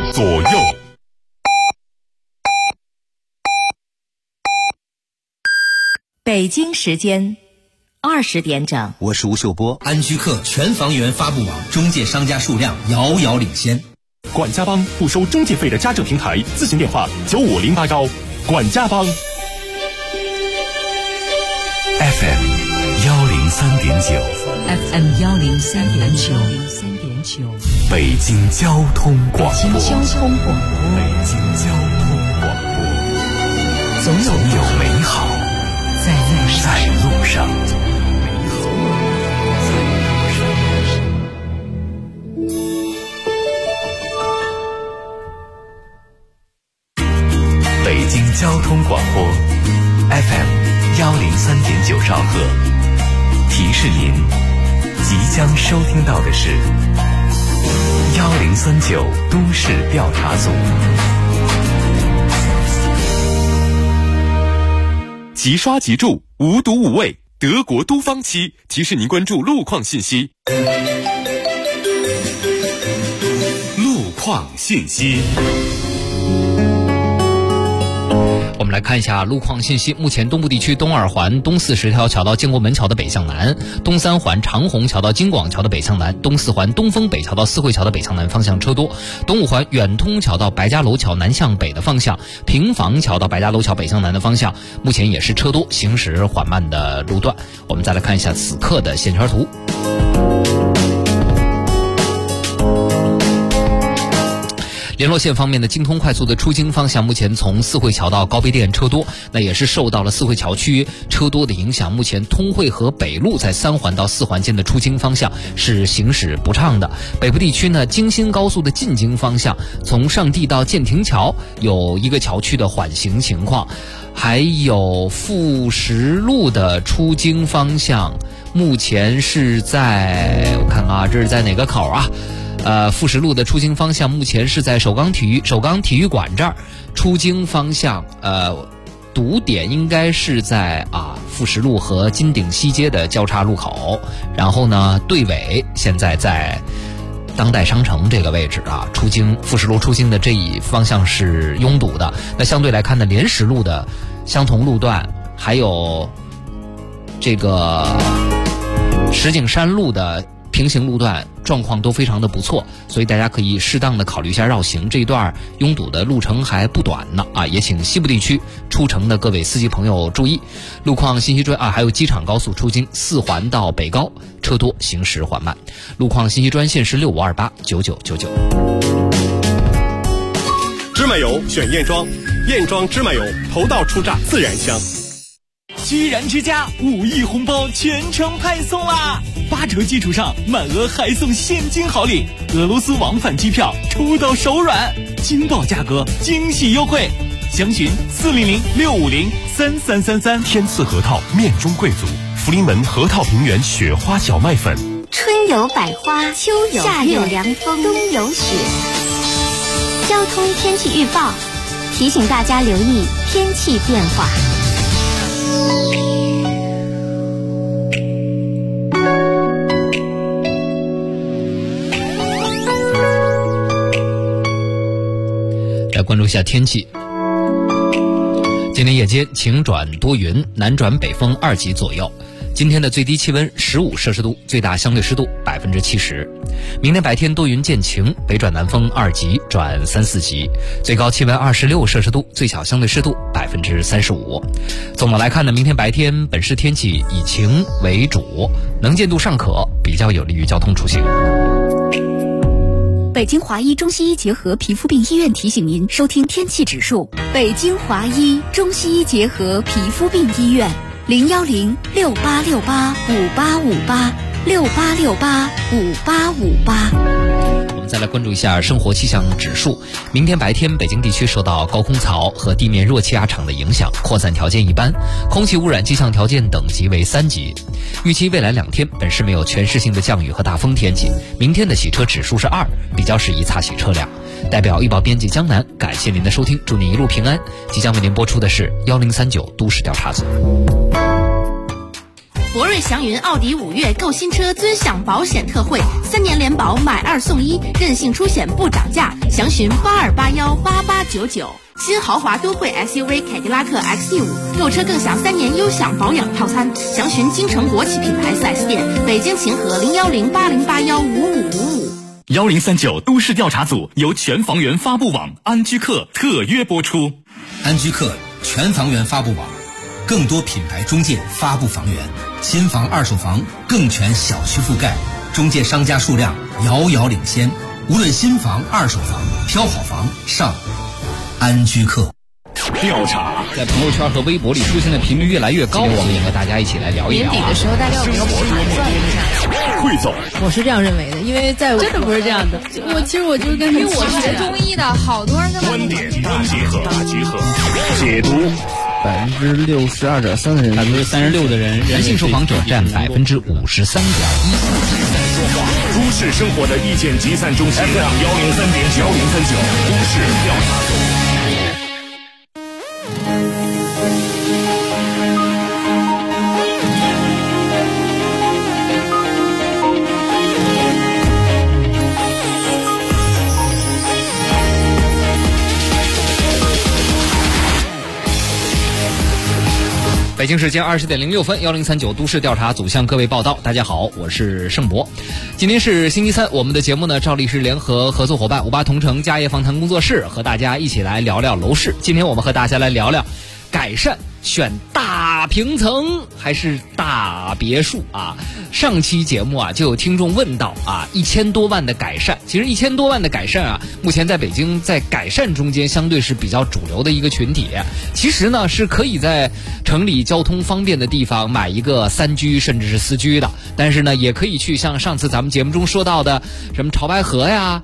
左右。 北京时间20点整， 我是吴秀波。 安居客全房源发布网中介商家数量遥遥领先。 管家帮不收中介费的家政平台，咨询电话95081。管家帮。FM 103.9， 北京交通广播， 总有美好在路上。北京交通广播 FM 103.9兆赫，提示您即将收听到的是1039都市调查组。即刷即住，无毒无味，德国都方漆提示您关注路况信息。路况信息。 我们来看一下路况信息。目前东部地区东二环东40条桥到建国门桥的北向南，东三环长虹桥到京广桥的北向南，东四环东风北桥到四惠桥的北向南方向车多，东五环远通桥到白家楼桥南向北的方向，平房桥到白家楼桥北向南的方向目前也是车多，行驶缓慢的路段。我们再来看一下此刻的线圈图。联络线方面的京通快速的出京方向，目前从四惠桥到高碑店车多，那也是受到了四惠桥区车多的影响。目前通惠河北路在3环到4环间的出京方向是行驶不畅的。北部地区呢，京新高速的进京方向，从上地到建亭桥有一个桥区的缓行情况，还有富实路的出京方向，目前是在我看啊，这是在哪个口啊？富实路的出京方向目前是在首钢体育馆这儿，出京方向堵点应该是在富实路和金鼎西街的交叉路口，然后呢队尾现在在当代商城这个位置出京富实路出京的这一方向是拥堵的。那相对来看呢，莲石路的相同路段还有这个石景山路的平行路段状况都非常的不错，所以大家可以适当的考虑一下绕行。这一段拥堵的路程还不短呢也请西部地区出城的各位司机朋友注意。路况信息专还有机场高速出京4环到北高车多，行驶缓慢。路况信息专线是65289999。 芝麻油选燕庄，燕庄芝麻油头道出榨自然香。 居然之家5亿红包全程派送啦！8折基础上满额还送现金好礼，俄罗斯往返机票抽到手软，惊爆价格，惊喜优惠，详询400-650-3333。 天赐核桃面中贵族，福临门核桃平原雪花小麦粉。 春有百花，秋有夏有凉风，冬有雪。交通天气预报提醒大家留意天气变化。 来关注一下天气。今天夜间晴转多云，南转北风2级左右。今天的最低气温15摄氏度，最大相对湿度70%。明天白天多云见晴，北转南风2级转3、4级，最高气温26摄氏度，最小相对湿度35%。总的来看呢，明天白天本市天气以晴为主，能见度尚可，比较有利于交通出行。 北京华医中西医结合皮肤病医院提醒您收听天气指数。北京华医中西医结合皮肤病医院，010-6868-5858，6868-5858。 我们再来关注一下生活气象指数。明天白天，北京地区受到高空槽和地面弱气压场的影响，扩散条件一般，空气污染气象条件等级为3级。预期未来2天，本市没有全市性的降雨和大风天气。明天的洗车指数是2，比较适宜擦洗车辆。代表预报编辑江南，感谢您的收听，祝您一路平安。即将为您播出的是1039都市调查组。 博瑞祥云奥迪5月购新车尊享保险特惠，3年联保买2送1，任性出险不涨价，详询82818899。新豪华都会 SUV 凯迪拉克 XT5，购车更享3年优享保养套餐，详询京城国企品牌 4S 店，北京秦河01080815555。1039 都市调查组由全房源发布网安居客特约播出。 安居客全房源发布网，更多品牌中介发布房源，新房二手房更全小区覆盖，中介商家数量遥遥领先。无论新房二手房，挑好房上安居客。 调查在朋友圈和微博里出现的频率越来越高，我们也和大家一起来聊一聊。 年底的时候，大家有没有盘算一下？ 汇总， 我是这样认为的，因为在我真的不是这样的。其实我就是跟因为我是学中医的，好多人跟观点大集合，解读。 62.3%的人 ，36%的人，男性受访者占53.1%。 都市生活的意见集散中心，103.9，1039都市调查组。 北京时间20:06，1039都市调查组向各位报道。大家好，我是盛博。今天是星期三，我们的节目呢照例是联合合作伙伴58同城家业访谈工作室和大家一起来聊聊楼市。今天我们和大家来聊聊改善选大平层还是大别墅啊？上期节目啊就有听众问到啊，1000多万的改善，其实1000多万的改善啊，目前在北京在改善中间相对是比较主流的一个群体。其实呢是可以在城里交通方便的地方买一个3居甚至是4居的，但是呢也可以去像上次咱们节目中说到的什么潮白河呀。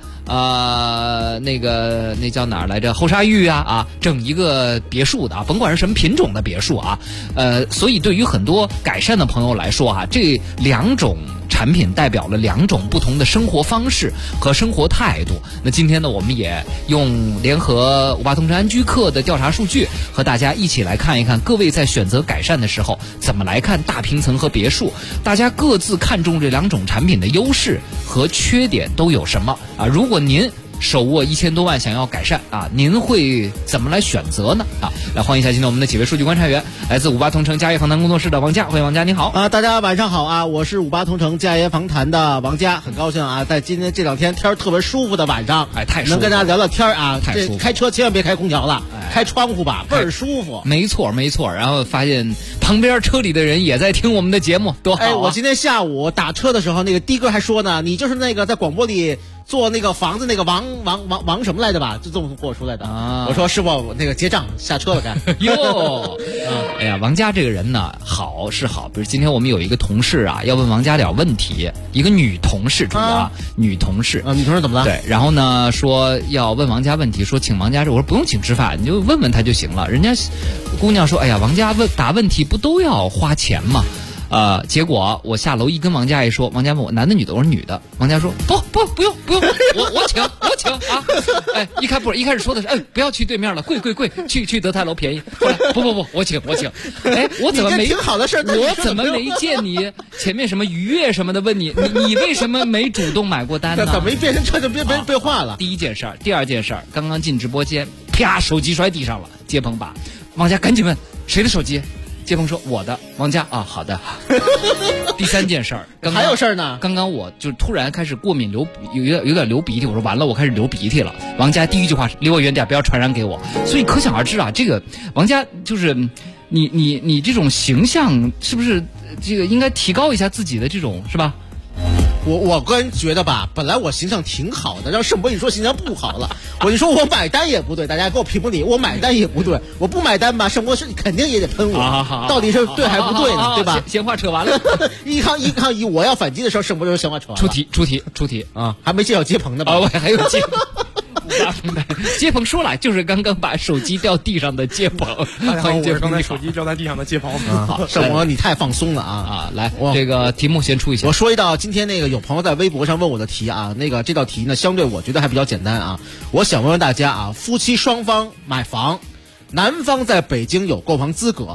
那叫哪儿来着？后沙峪啊，整一个别墅的啊，甭管是什么品种的别墅啊，所以对于很多改善的朋友来说啊，这2种产品代表了2种不同的生活方式和生活态度。那今天呢，我们也用联合58同城安居客的调查数据，和大家一起来看一看各位在选择改善的时候怎么来看大平层和别墅，大家各自看中这2种产品的优势和缺点都有什么啊？如果您手握1000多万想要改善啊，您会怎么来选择呢？啊，来欢迎一下今天我们的几位数据观察员，来自58同城家业访谈工作室的王佳，欢迎王佳，你好啊，大家晚上好啊，我是58同城家业访谈的王佳，很高兴啊，在今天这2天天特别舒服的晚上，太舒服，能跟大家聊聊天啊，太舒服，开车千万别开空调了，开窗户吧，倍儿舒服。 没错，然后发现旁边车里的人也在听我们的节目，多好啊！ 我今天下午打车的时候，那个的哥还说呢，你就是那个在广播里做那个房子那个王什么来的吧，就这么跟我出来的啊！我说师傅，我那个结账下车了该。 哟，哎呀，王佳这个人呢，好是好，比如今天我们有一个同事啊，要问王佳点问题，一个女同事主要女同事女同事怎么了？ 对，然后呢说要问王佳问题，说请王佳，我说不用请吃饭，你就问问他就行了。人家姑娘说，哎呀，王佳答问题不都要花钱吗？结果我下楼一跟王佳一说，王佳问我男的女的，我说女的，王佳说不用，我请啊！哎，一开始说的是，不要去对面了，贵，去德泰楼便宜。后来不，我请。哎，我怎么没挺好的事？ 我怎么没见你前面什么愉悦什么的问你为什么没主动买过单呢？ 怎么一变成这就变化了？ 第一件事儿，第二件事儿，刚刚进直播间，啪，手机摔地上了，接鹏把王佳赶紧问谁的手机。接鹏说我的，王佳啊，好的。第3件事儿， 还有事儿呢。 刚刚我就突然开始过敏有点流鼻涕，我说完了，我开始流鼻涕了。王佳第一句话是离我远点，不要传染给我。所以可想而知啊，这个王佳就是你这种形象是不是这个应该提高一下自己的这种是吧？ 我个人觉得吧，本来我形象挺好的，让盛博你说形象不好了，我就说我买单也不对，大家给我评评理，我买单也不对，我不买单吧，盛博是肯定也得喷我，到底是对还不对呢？对吧？ 闲话扯完了， 一抗一，我要反击的时候，盛博就是闲话扯完了。 出题啊，还没介绍接鹏呢吧？ 我还有接鹏。接鹏说了，就是刚刚把手机掉地上的接鹏。 欢迎接鹏，刚才手机掉在地上的接鹏。 好，盛博你太放松了啊！ 来，这个题目先出一下。 我说一道今天那个有朋友在微博上问我的题啊，这道题呢，相对我觉得还比较简单啊。我想问问大家啊，夫妻双方买房，男方在北京有购房资格，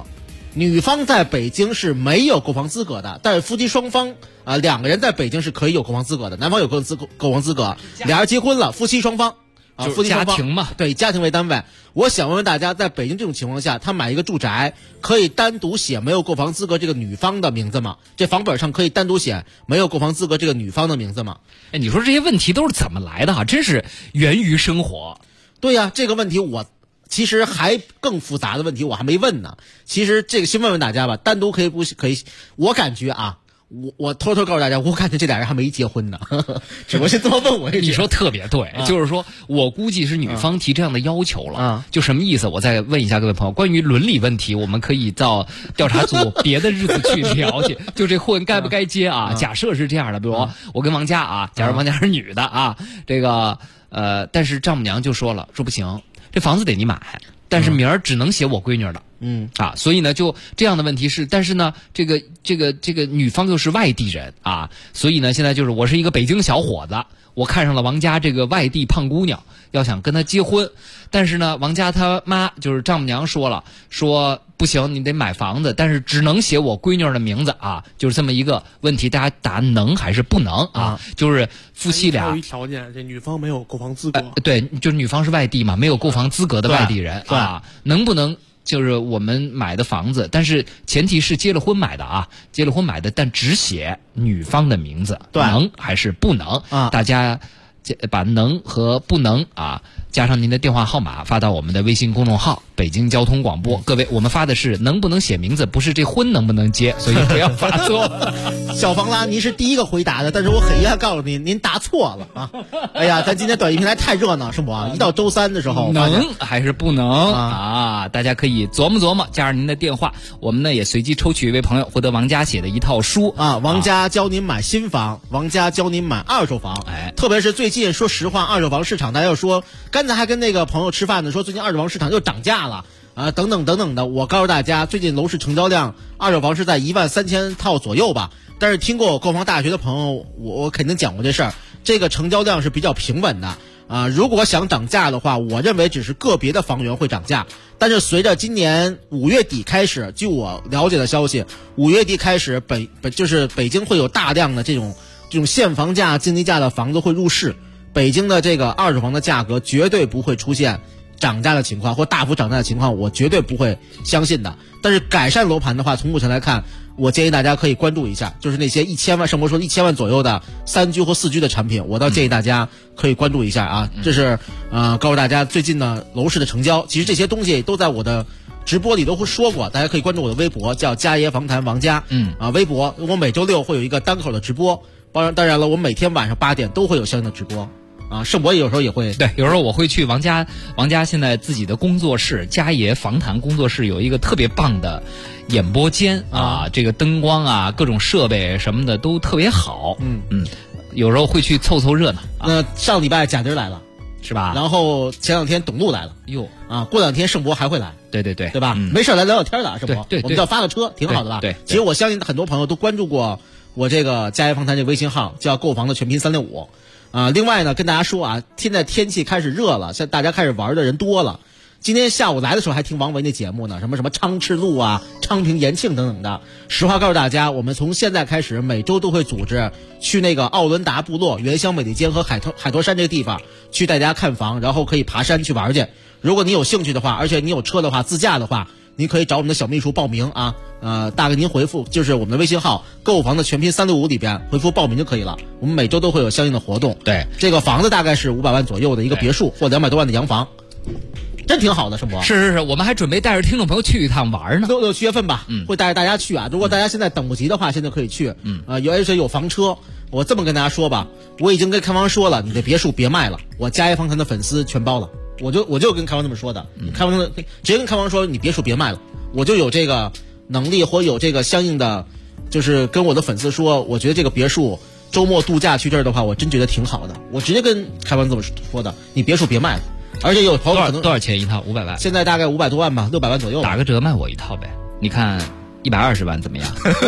女方在北京是没有购房资格的，但是夫妻双方两个人在北京是可以有购房资格的，男方有购房资格，俩人结婚了，夫妻双方就是家庭嘛， 对，家庭为单位。我想问问大家，在北京这种情况下，他买一个住宅可以单独写没有购房资格这个女方的名字吗？这房本上可以单独写没有购房资格这个女方的名字吗？ 哎，你说这些问题都是怎么来的哈？真是源于生活。 对呀，这个问题我其实还更复杂的问题我还没问呢。其实这个先问问大家吧，单独可以，我感觉啊，我偷偷告诉大家，我感觉这俩人还没结婚呢，只不过是这么问我一句。 你说特别对，就是说我估计是女方提这样的要求了，就什么意思？我再问一下各位朋友，关于伦理问题，我们可以到调查组别的日子去了解，就这婚该不该结啊？假设是这样的，比如我跟王佳啊，假如王佳是女的啊，这个但是丈母娘就说了，说不行，这房子得你买，但是名儿只能写我闺女的。所以呢，就这样的问题是，但是呢，这个女方又是外地人啊，所以呢，现在就是我是一个北京小伙子，我看上了王家这个外地胖姑娘，要想跟她结婚，但是呢，王家他妈就是丈母娘说了，说不行，你得买房子，但是只能写我闺女的名字啊，就是这么一个问题，大家答能还是不能啊？就是夫妻俩有一条件，这女方没有购房资格， 对，就是女方是外地嘛，没有购房资格的外地人啊，能不能？就是我们买的房子，但是前提是结了婚买的啊，结了婚买的，但只写女方的名字，能还是不能？大家把能和不能啊加上您的电话号码发到我们的微信公众号北京交通广播。各位，我们发的是能不能写名字，不是这婚能不能结，所以不要发错。 小房拉，您是第一个回答的，但是我很遗憾告诉您，您答错了啊！哎呀，咱今天短信平台太热闹，是不啊？一到周三的时候， 能还是不能啊？大家可以琢磨琢磨，加上您的电话，我们呢也随机抽取一位朋友，获得王家写的一套书啊。王家教您买新房，王家教您买二手房。特别是最近，说实话，二手房市场，大家又说，刚才还跟那个朋友吃饭呢，说最近二手房市场又涨价了。等等等等的，我告诉大家，最近楼市成交量，二手房是在13000套左右吧。但是听过我购房大学的朋友，我肯定讲过这事儿，这个成交量是比较平稳的啊。如果想涨价的话，我认为只是个别的房源会涨价，但是随着今年5月底开始，据我了解的消息，5月底开始就是北京会有大量的这种现房价、经济价的房子会入市，北京的这个二手房的价格绝对不会出现涨价的情况或大幅涨价的情况，我绝对不会相信的。但是改善楼盘的话，从目前来看，我建议大家可以关注一下，就是那些1000万，盛博说1000万左右的3居或4居的产品，我倒建议大家可以关注一下啊。这是告诉大家最近呢楼市的成交，其实这些东西都在我的直播里都会说过，大家可以关注我的微博，叫家爷房谈王家，微博我每周6会有一个单口的直播，当然了，我每天晚上8点都会有相应的直播。盛博有时候也会， 对，有时候我会去王家现在自己的工作室家爷房谈工作室有一个特别棒的演播间啊，这个灯光啊各种设备什么的都特别好，有时候会去凑凑热闹。 那上礼拜贾迪来了是吧？ 然后前2天董路来了，过2天盛博还会来， 对吧？ 没事来聊聊天的，盛博， 对， 我们叫发个车，挺好的吧？ 对， 其实我相信很多朋友都关注过我这个家爷房谈这个微信号，叫购房的全拼365。另外呢，跟大家说啊，现在天气开始热了，现在大家开始玩的人多了。今天下午来的时候还听王维那节目呢，什么昌赤路啊、昌平延庆等等的。实话告诉大家，我们从现在开始每周都会组织去那个奥伦达部落、原乡美利坚和海坨山这个地方去带大家看房，然后可以爬山去玩去。如果你有兴趣的话，而且你有车的话，自驾的话，您可以找我们的小秘书报名啊。大概您回复就是我们的微信号购房的全拼365里边回复报名就可以了。我们每周都会有相应的活动。 对， 这个房子大概是500万左右的一个别墅或200多万的洋房，真挺好的，盛博。 是，我们还准备带着听众朋友去一趟玩呢。 6、7月份吧，会带着大家去啊。如果大家现在等不及的话，现在可以去。而且有房车。我这么跟大家说吧，我已经跟开房说了，你的别墅别卖了，我家爷房谈的粉丝全包了。我就跟开房这么说的，开房直接跟开房说，你别墅别卖了，我就有这个能力或有这个相应的，就是跟我的粉丝说，我觉得这个别墅周末度假去这儿的话，我真觉得挺好的。我直接跟开房这么说的，你别墅别卖了。而且有朋友可能多少钱一套？500万？ 现在大概500多万吧，600万左右。 打个折卖我一套呗？你看120万怎么样？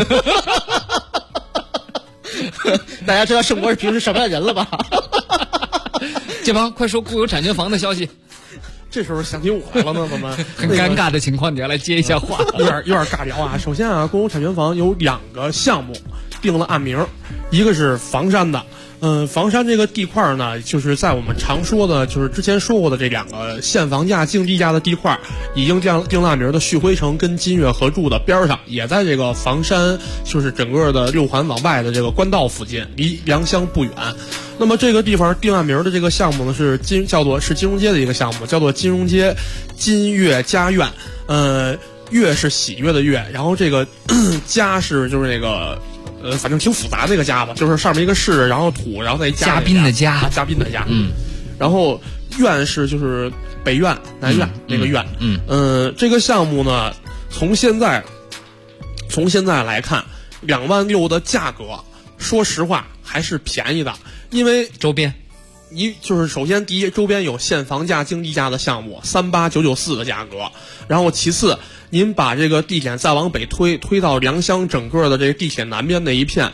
大家知道盛博是平时什么样的人了吧？ 建房，快说固有产权房的消息。 这时候想起我来了呢，怎么很尴尬的情况，你要来接一下话， 有点尬聊啊。首先啊，共有产权房有2个项目定了案名，一个是房山的。房山这个地块呢，就是在我们常说的，就是之前说过的这2个现房价、竞地价的地块，已经定了案名的旭辉城跟金悦合住的边上，也在这个房山，就是整个的6环往外的这个官道附近，离良乡不远。那么这个地方定案名的这个项目呢，是金融街的一个项目，叫做金融街金悦家苑。悦是喜悦的悦，然后这个家是就是那个。反正挺复杂的一个家吧，就是上面一个士，然后土，然后再一嘉宾的家， 嘉宾的家，然后院是就是北院、南院那个院，这个项目呢，从现在来看，2万6的价格，说实话还是便宜的，因为周边。 就是首先第一，周边有现房价、竞地价的项目38994的价格，然后其次，您把这个地铁再往北推到良乡整个的这个地铁南边那一片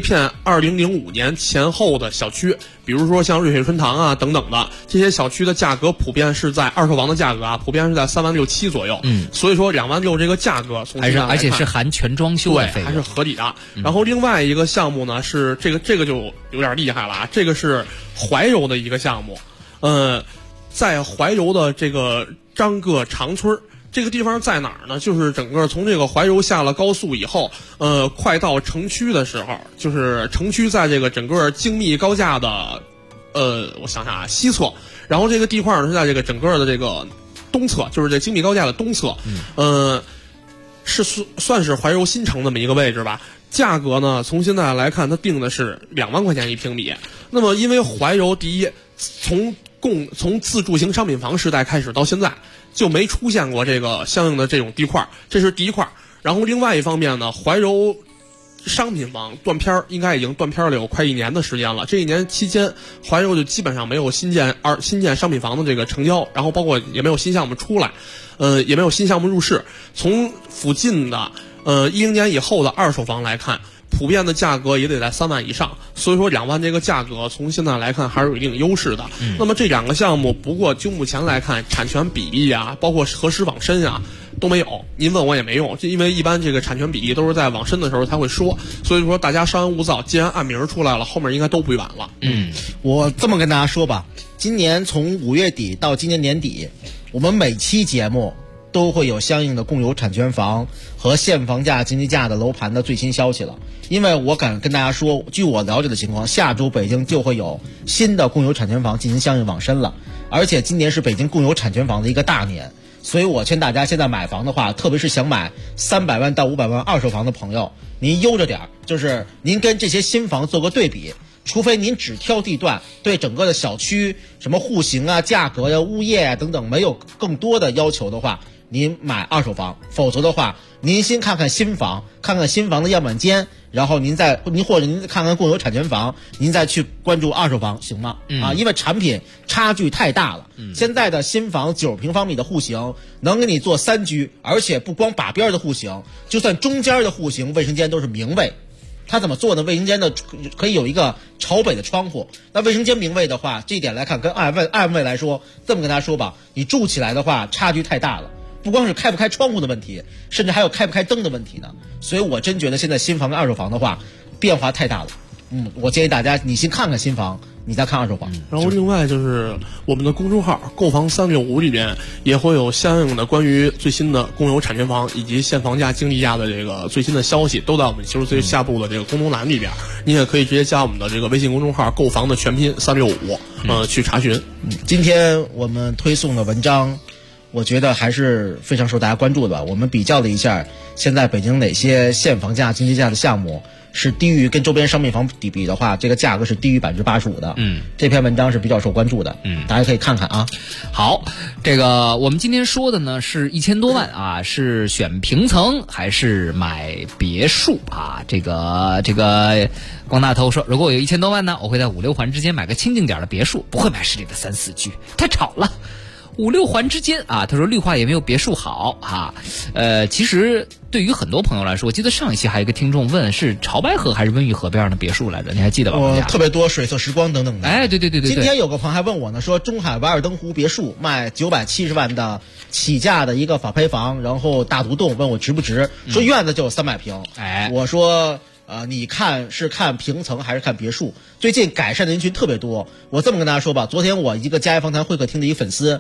2005年前后的小区，比如说像瑞水春堂啊等等的这些小区的价格，普遍是在二手房的价格啊，普遍是在3万6、7左右。所以说2万6这个价格从而且是含全装修的费用， 还是合理的。然后另外一个项目呢是这个就有点厉害了啊，这个是怀柔的一个项目，在怀柔的这个张各长村这个地方在哪儿呢？就是整个从这个怀柔下了高速以后，快到城区的时候，就是城区在这个整个精密高架的，我想想啊，西侧，然后这个地块呢是在这个整个的这个东侧，就是这精密高架的东侧，是算是怀柔新城这么一个位置吧。价格呢，从现在来看，它定的是2万块钱1平米。那么，因为怀柔第一，从自住型商品房时代开始到现在，就没出现过这个相应的这种地块，这是第一块。然后另外一方面呢，怀柔商品房断片应该已经断片了有快1年的时间了。这1年期间，怀柔就基本上没有新建商品房的这个成交，然后包括也没有新项目出来，也没有新项目入市。从附近的10年以后的二手房来看，普遍的价格也得在3万以上，所以说2万这个价格从现在来看还是有一定优势的。那么这2个项目，不过就目前来看，产权比例啊，包括核实网申啊都没有。您问我也没用，因为一般这个产权比例都是在网申的时候才会说，所以说大家稍安勿躁，既然按名出来了，后面应该都不远了。 我这么跟大家说吧，今年从5月底到今年年底，我们每期节目都会有相应的共有产权房和现房价、竞地价的楼盘的最新消息了。因为我敢跟大家说，据我了解的情况，下周北京就会有新的共有产权房进行相应网申了，而且今年是北京共有产权房的一个大年，所以我劝大家现在买房的话，特别是想买300万到500万二手房的朋友，您悠着点，就是您跟这些新房做个对比。除非您只挑地段，对整个的小区什么户型啊、价格呀、物业啊等等没有更多的要求的话，您买二手房；否则的话，您先看看新房，看看新房的样板间，然后您或者您再看看共有产权房，您再去关注二手房，行吗？因为产品差距太大了。现在的新房90平方米的户型能给你做3居，而且不光把边的户型，就算中间的户型，卫生间都是明卫。它怎么做呢？卫生间的可以有一个朝北的窗户。那卫生间明卫的话，这一点来看，跟暗卫来说，这么跟大家说吧，你住起来的话差距太大了。不光是开不开窗户的问题，甚至还有开不开灯的问题呢。所以我真觉得现在新房跟二手房的话，变化太大了。我建议大家你先看看新房，你再看二手房。 然后另外就是我们的公众号购房365里边也会有相应的关于最新的共有产权房以及现房价、竞地价的这个最新的消息，都在我们其实最下部的这个公众栏里边，你也可以直接加我们的这个微信公众号购房的全拼365去查询。 今天我们推送的文章我觉得还是非常受大家关注的吧。我们比较了一下现在北京哪些现房价、竞地价的项目是低于跟周边商品房比的话，这个价格是低于85%的。这篇文章是比较受关注的。大家可以看看啊。 好，这个我们今天说的呢是1000多万啊，是选平层还是买别墅啊？这个光大头说，如果我有1000多万呢，我会在5、6环之间买个清静点的别墅，不会买市里的3、4居，太吵了。 5-6环之间啊，他说绿化也没有别墅好啊。其实对于很多朋友来说，我记得上一期还有一个听众问是潮白河还是温榆河边的别墅来着，你还记得吧？ 特别多水色时光等等的。 哎，对。 今天有个朋友还问我呢，说中海瓦尔登湖别墅卖970万的起价的一个法拍房，然后大独栋，问我值不值？说院子就有300平。 哎， 我说你看是看平层还是看别墅？最近改善的人群特别多。我这么跟大家说吧，昨天我一个嘉业访谈会客厅的一个粉丝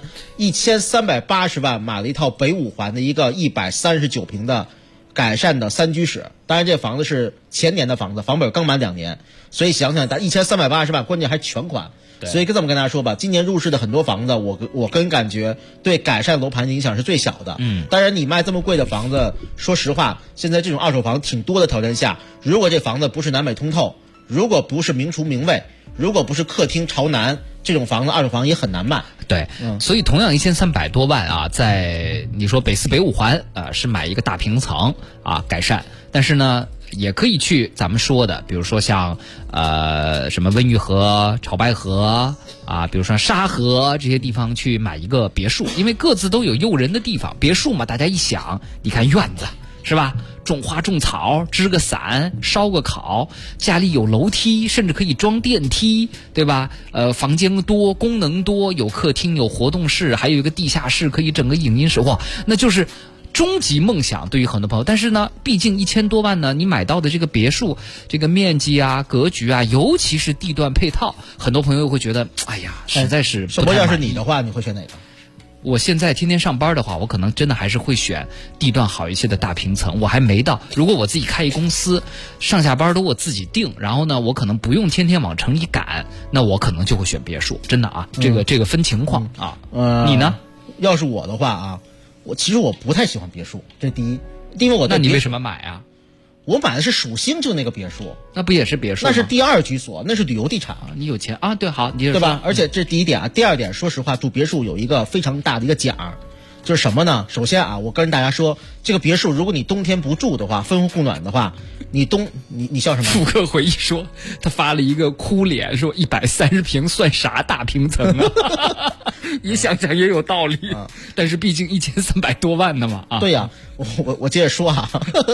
，1380万买了一套北5环的一个139平的改善的3居室。当然这房子是前年的房子，房本刚满2年，所以想想1380万，关键还是全款。所以这么跟大家说吧，今年入市的很多房子，我个人感觉对改善楼盘的影响是最小的。当然你卖这么贵的房子，说实话，现在这种二手房挺多的条件下，如果这房子不是南北通透，如果不是明厨明卫，如果不是客厅朝南，这种房子二手房也很难卖。 对，所以同样1300多万啊，在你说北4、北5环是买一个大平层啊改善，但是呢也可以去咱们说的，比如说像什么温榆河、潮白河啊，比如说沙河这些地方去买一个别墅，因为各自都有诱人的地方。别墅嘛，大家一想，你看院子是吧？种花种草，支个伞，烧个烤，家里有楼梯，甚至可以装电梯，对吧？房间多，功能多，有客厅，有活动室，还有一个地下室，可以整个影音室，哇，那就是终极梦想对于很多朋友。但是呢，毕竟1000多万呢，你买到的这个别墅，这个面积啊、格局啊，尤其是地段配套，很多朋友会觉得，哎呀，实在是不太满意。 要是你的话，你会选哪个？ 我现在天天上班的话，我可能真的还是会选地段好一些的大平层。我还没到，如果我自己开一公司，上下班都我自己定，然后呢，我可能不用天天往城里赶，那我可能就会选别墅。真的啊，这个分情况啊。你呢？ 要是我的话啊，其实我不太喜欢别墅，这是第一。因为那你为什么买啊？ 我买的是属兴，就那个别墅， 那不也是别墅吗？ 那是第2居所，那是旅游地产。 你有钱啊？对，好，你对吧？而且这是第一点啊。第二点，说实话，住别墅有一个非常大的一个奖，就是什么呢？首先啊，我跟大家说，这个别墅如果你冬天不住的话，分户供暖的话，你笑什么？ 复刻回忆说，他发了一个哭脸，说130平算啥大平层啊？你想想也有道理，但是毕竟1300多万的嘛啊。 对呀，我接着说啊，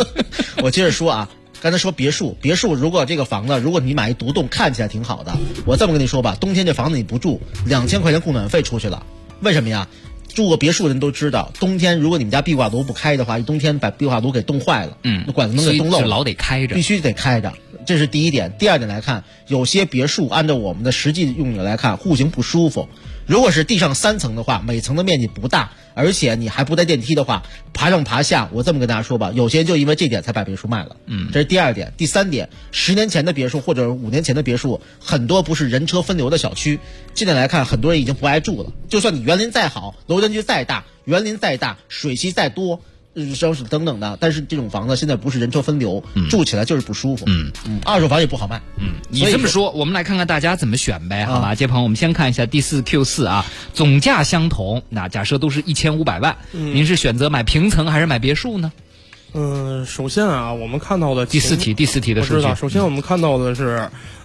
刚才说别墅如果这个房子，如果你买一独栋看起来挺好的，我这么跟你说吧，冬天这房子你不住，2000块钱供暖费出去了。为什么呀？住过别墅的人都知道，冬天如果你们家壁挂炉不开的话，冬天把壁挂炉给冻坏了，那管子能给冻漏了， 老得开着， 必须得开着。这是第一点。第二点来看，有些别墅按照我们的实际用语来看，户型不舒服。如果是地上3层的话，每层的面积不大，而且你还不带电梯的话，爬上爬下，我这么跟大家说吧，有些人就因为这点才把别墅卖了。这是第二点。第三点，10年前的别墅或者5年前的别墅，很多不是人车分流的小区，现在来看，很多人已经不爱住了。就算你园林再好，楼间距再大，园林再大，水系再多，等等的，但是这种房子现在不是人车分流，住起来就是不舒服。二手房也不好卖。 你这么说，我们来看看大家怎么选呗，好吧？这朋友，我们先看一下第4 Q4啊，总价相同，那假设都是1500万，您是选择买平层还是买别墅呢？ 首先啊，我们看到的第四题的数据， 我知道。首先我们看到的是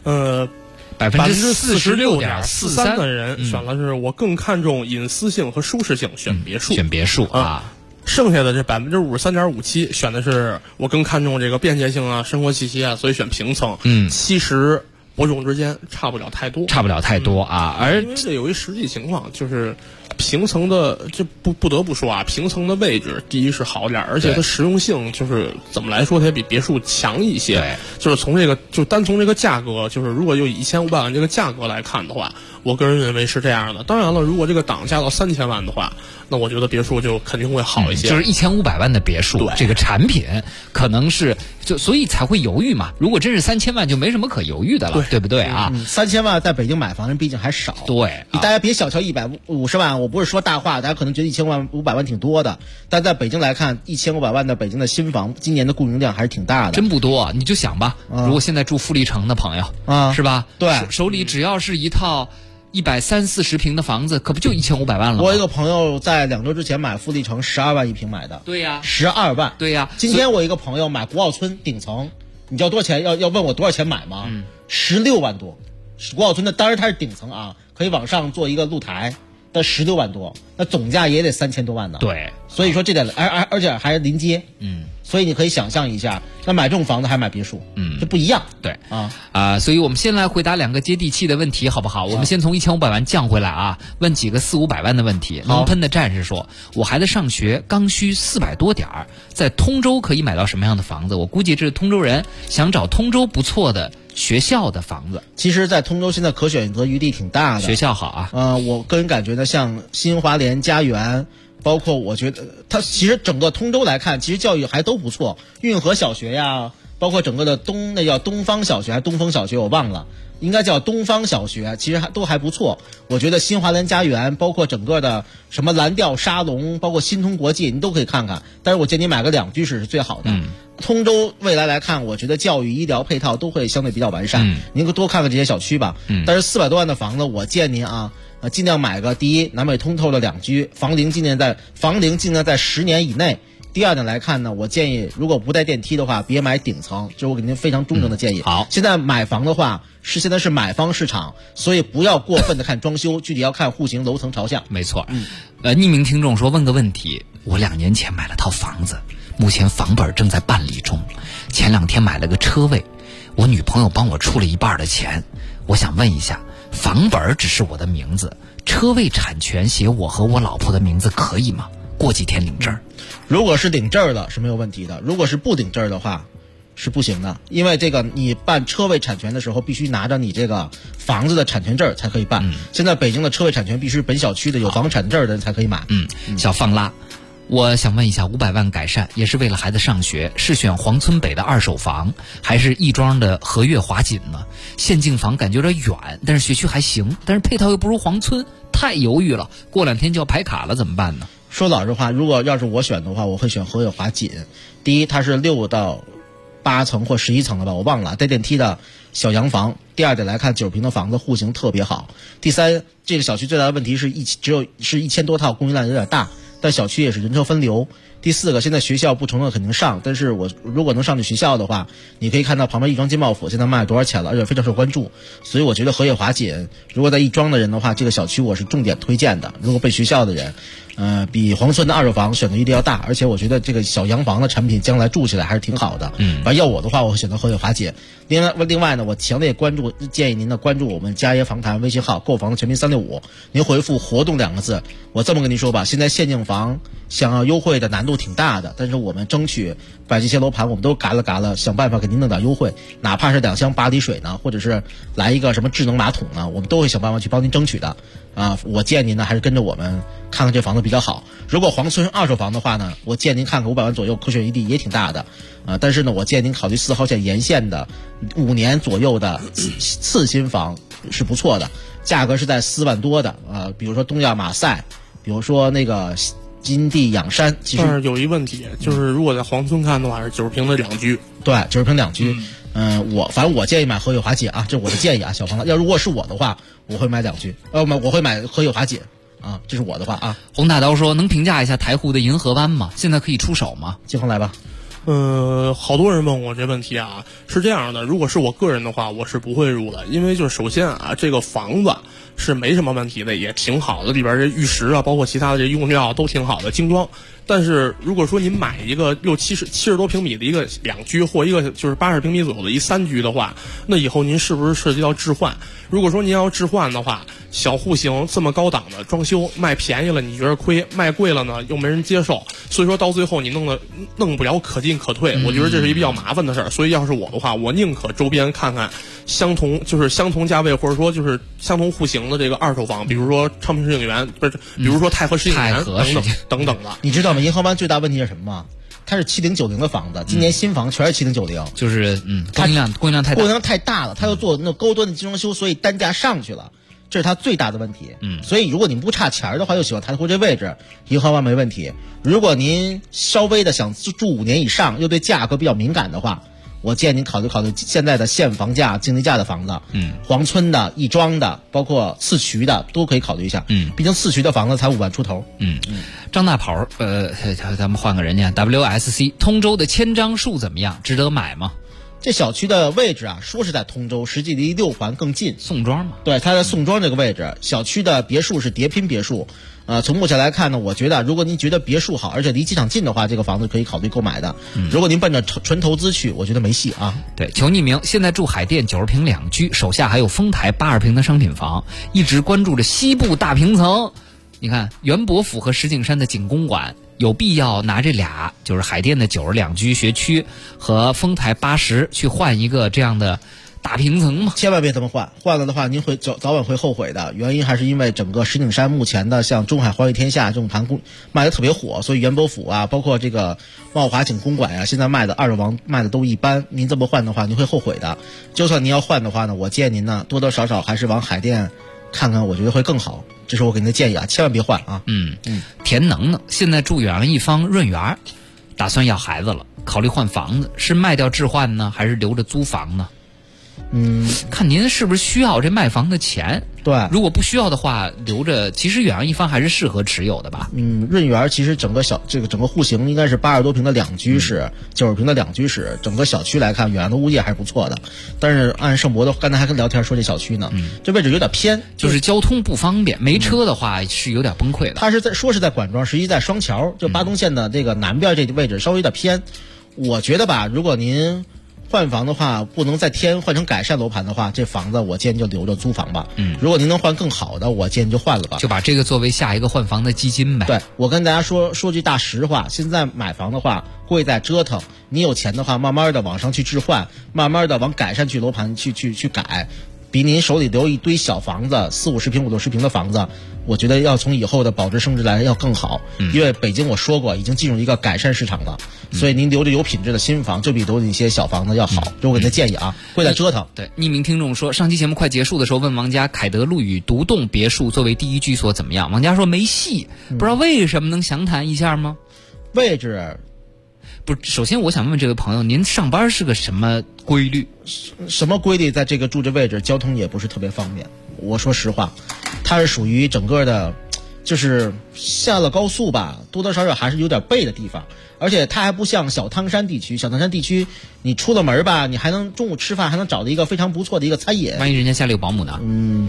46.43%的人选的是我更看重隐私性和舒适性，选别墅啊。剩下的这53.57%选的是我更看重这个便捷性啊、生活气息啊，所以选平层。其实伯仲之间差不了太多啊。而因为这有一实际情况，就是平层的这不得不说啊，平层的位置第一是好点，而且它实用性就是怎么来说，它也比别墅强一些。就是从这个单从这个价格，就是如果就以1500万这个价格来看的话，我个人认为是这样的。当然了，如果这个档加到3000万的话，那我觉得别墅就肯定会好一些。 就是1500万的别墅，这个产品可能是所以才会犹豫嘛。如果真是3000万，就没什么可犹豫的了，对不对啊 ？3000万在北京买房人毕竟还少。 对， 大家别小瞧150万，我不是说大话，大家可能觉得1500万挺多的，但在北京来看，1500万的北京的新房，今年的供应量还是挺大的。 真不多，你就想吧，如果现在住富力城的朋友是吧？ 对， 手里只要是一套130-140平的房子，可不就1500万了吗？ 我一个朋友在2周之前买富力城12万1平买的。 对呀 ，12万。 对呀。 今天我一个朋友买国奥村顶层，你知道多少钱？要问我多少钱买吗？16万多。国奥村的，当然它是顶层啊，可以往上做一个露台， 的16万多，那总价也得3000多万呢。 对， 所以说这得而且还是临街，所以你可以想象一下，那买这种房子还买别墅，这不一样。 对啊， 所以我们先来回答2个接地气的问题，好不好？我们先从1500万降回来啊，问几个400-500万的问题。能喷的战士说，我孩子上学刚需400多点儿，在通州可以买到什么样的房子？我估计这是通州人想找通州不错的学校的房子。 其实在通州现在可选择余地挺大的， 学校好啊。 我个人感觉呢，像新华联、家园，包括我觉得它其实整个通州来看，其实教育还都不错。运河小学呀，包括整个的那叫东方小学还是东风小学我忘了，应该叫东方小学，其实都还不错。我觉得新华联家园，包括整个的什么蓝调沙龙，包括新通国际，你都可以看看。但是我建议你买个2居室是最好的。通州未来来看，我觉得教育医疗配套都会相对比较完善。您多看看这些小区吧。但是400多万的房子，我建议您尽量买个第一南北通透的2居，房龄尽量在10年以内。第二点来看呢，我建议如果不带电梯的话，别买顶层，这是我给您非常忠诚的建议。 好， 现在买房的话现在是买方市场，所以不要过分的看装修，具体要看户型、楼层、朝向。 没错。匿名听众说，问个问题，我2年前买了套房子，目前房本正在办理中，前2天买了个车位，我女朋友帮我出了一半的钱，我想问一下，房本只是我的名字，车位产权写我和我老婆的名字可以吗？过几天领证。 如果是领证的是没有问题的，如果是不领证的话是不行的，因为这个你办车位产权的时候必须拿着你这个房子的产权证才可以办。现在北京的车位产权必须本小区的有房产证的人才可以买。 小放拉，我想问一下，500万改善也是为了孩子上学，是选黄村北的2手房，还是亦庄的和悦华锦呢？县境房感觉有点远，但是学区还行，但是配套又不如黄村，太犹豫了。过2天就要排卡了，怎么办呢？ 说老实话，如果要是我选的话，我会选和悦华锦。第一，它是6到8层或11层的吧，我忘了，带电梯的小洋房。第二点来看，9平的房子户型特别好。第三，这个小区最大的问题是是1000多套，供应量有点大，但小区也是人车分流。第4个，现在学校不承诺肯定上，但是我如果能上去学校的话，你可以看到旁边亦庄金茂府现在卖多少钱了，而且非常受关注。所以我觉得和悦华锦，如果在亦庄的人的话，这个小区我是重点推荐的。如果被学校的人，比黄村的2手房选择余地要大，而且我觉得这个小洋房的产品将来住起来还是挺好的。反正要我的话，我会选择和悦华锦。另外呢，我强烈建议您呢关注我们嘉业房谈微信号，购房的全拼365，您回复活动2个字。我这么跟您说吧，现在县境房想要优惠的难度挺大的，但是我们争取把这些楼盘我们都嘎了，想办法给您弄点优惠，哪怕是2箱8里水呢，或者是来一个什么智能马桶呢，我们都会想办法去帮您争取的。我建议您呢还是跟着我们看看这房子比较好。如果黄村2手房的话呢，我建议您看看500万左右，可选余地也挺大的。但是呢，我建议您考虑4号线沿线的5年左右的次新房是不错的，价格是在4万多的。比如说东亚马赛，比如说那个金地养山。其实但是有一问题，就是如果在黄村看的话，是90平的2居。 对，90平2居。反正我建议买和悦华锦啊，这是我的建议啊，小房子。如果是我的话，我会买2居，我会买和悦华锦啊，这是我的话啊。 洪大刀说，能评价一下台湖的银河湾吗？现在可以出手吗？ 金鹏来吧。 好多人问我这问题啊，是这样的，如果是我个人的话，我是不会入的，因为就是首先啊，这个房子是没什么问题的，也挺好的，里边这玉石啊，包括其他的这用料都挺好的，精装。但是如果说您买一个70多平米的一个2居，或一个就是80平米左右的一3居的话，那以后您是不是涉及到置换？如果说您要置换的话，小户型这么高档的装修卖便宜了你觉得亏，卖贵了呢又没人接受，所以说到最后你弄不了可进可退，我觉得这是一比较麻烦的事儿。所以要是我的话，我宁可周边看看相同价位或者说就是相同户型的这个2手房，比如说昌平世景园，不是，比如说太和世景园等等的。 你知道吗？银河湾最大问题是什么吗？它是7090的房子，今年新房全是7090， 就是供应量太大了，它又做那高端的精装修，所以单价上去了，这是它最大的问题。所以如果您不差钱的话，又喜欢台湖这位置，银河湾没问题。如果您稍微的想住5年以上，又对价格比较敏感的话，我建议您考虑现在的现房价、竞地价的房子，黄村的、亦庄的，包括四渠的都可以考虑一下。毕竟四渠的房子才5万出头。 张大跑，咱们换个人家 WSC， 通州的千樟树怎么样？值得买吗？ 这小区的位置啊，说是在通州，实际离6环更近。 宋庄嘛， 对，它在宋庄这个位置，小区的别墅是叠拼别墅。从目前来看呢，我觉得如果您觉得别墅好，而且离机场近的话，这个房子可以考虑购买的。如果您奔着纯投资去，我觉得没戏啊。 对，求匿名。现在住海淀90平2居，手下还有丰台80平的商品房，一直关注着西部大平层。你看，元博府和石景山的景公馆，有必要拿这俩，就是海淀的92居学区和丰台80去换一个这样的大平层吗？ 千万别这么换，换了的话您会早晚会后悔的。原因还是因为整个石景山目前的像中海环宇天下这种盘卖的特别火，所以元博府啊，包括这个茂华景公馆啊，现在卖的二手房卖的都一般。您这么换的话，您会后悔的。就算您要换的话呢，我建议您呢多多少少还是往海淀看看，我觉得会更好。这是我给您的建议啊，千万别换啊。 田能现在住远洋一方润园，打算要孩子了，考虑换房子，是卖掉置换呢，还是留着租房呢？看您是不是需要这卖房的钱。 对， 如果不需要的话，留着。其实远洋一方还是适合持有的吧。 润园其实整个户型应该是80多平的2居室，90平的2居室。整个小区来看，远洋的物业还是不错的。但是按盛博的刚才还跟聊天说，这小区呢，这位置有点偏， 就是交通不方便，没车的话是有点崩溃的。 他是在管庄，实际在双桥，就巴东线的这个南边这位置稍微有点偏。我觉得吧，如果您换房的话，不能再换成改善楼盘的话，这房子我建议就留着租房吧。如果您能换更好的，我建议就换了吧。 就把这个作为下一个换房的基金呗。 对，我跟大家说句大实话，现在买房的话贵在折腾。你有钱的话，慢慢的往上去置换，慢慢的往改善区楼盘去改，比您手里留一堆小房子40-50平、50-60平的房子，我觉得要从以后的保值升值来要更好。因为北京我说过已经进入一个改善市场了，所以您留着有品质的新房就比留着一些小房子要好。这我给您建议啊，贵在折腾。 对，匿名听众说，上期节目快结束的时候问王家凯德路宇独栋别墅作为第一居所怎么样？王家说没戏，不知道为什么，能详谈一下吗？ 位置不是，首先我想问这位朋友，您上班是个什么规律？ 什么规律？在这个住这位置，交通也不是特别方便。我说实话，它是属于整个的，就是下了高速吧，多多少少还是有点背的地方。而且它还不像小汤山地区，你出了门吧，你还能中午吃饭还能找到一个非常不错的一个餐饮。 万一人家家里有保姆呢？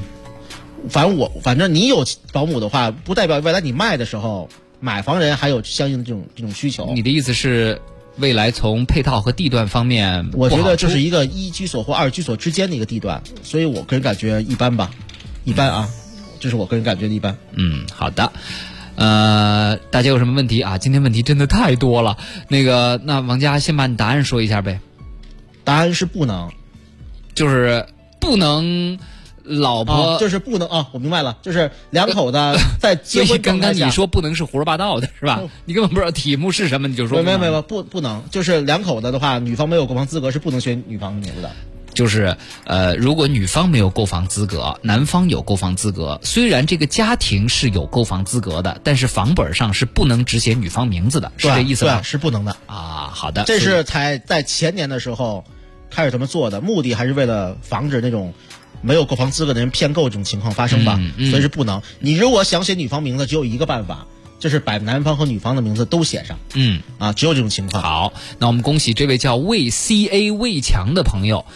反正你有保姆的话，不代表未来你卖的时候，买房人还有相应的这种需求。 你的意思是，未来从配套和地段方面， 我觉得这是一个1居所或2居所之间的一个地段，所以我个人感觉一般吧，一般啊，这是我个人感觉的一般。 好的。大家有什么问题啊？今天问题真的太多了。那王家先把你答案说一下呗。 答案是不能， 就是不能。老婆就是不能我明白了，就是两口子在结婚刚刚你说不能是胡说八道的是吧？你根本不知道题目是什么，你就说没有不能，就是两口子的话，女方没有购房资格是不能选女方的名字的。 就是如果女方没有购房资格，男方有购房资格，虽然这个家庭是有购房资格的，但是房本上是不能只写女方名字的，是这意思吗？ 对，是不能的啊。好的， 这是才在前年的时候开始这么做的，目的还是为了防止那种没有购房资格的人骗购这种情况发生吧，所以是不能。你如果想写女方名字，只有一个办法，就是把男方和女方的名字都写上。只有这种情况。 好，那我们恭喜这位叫魏 CA 魏强的朋友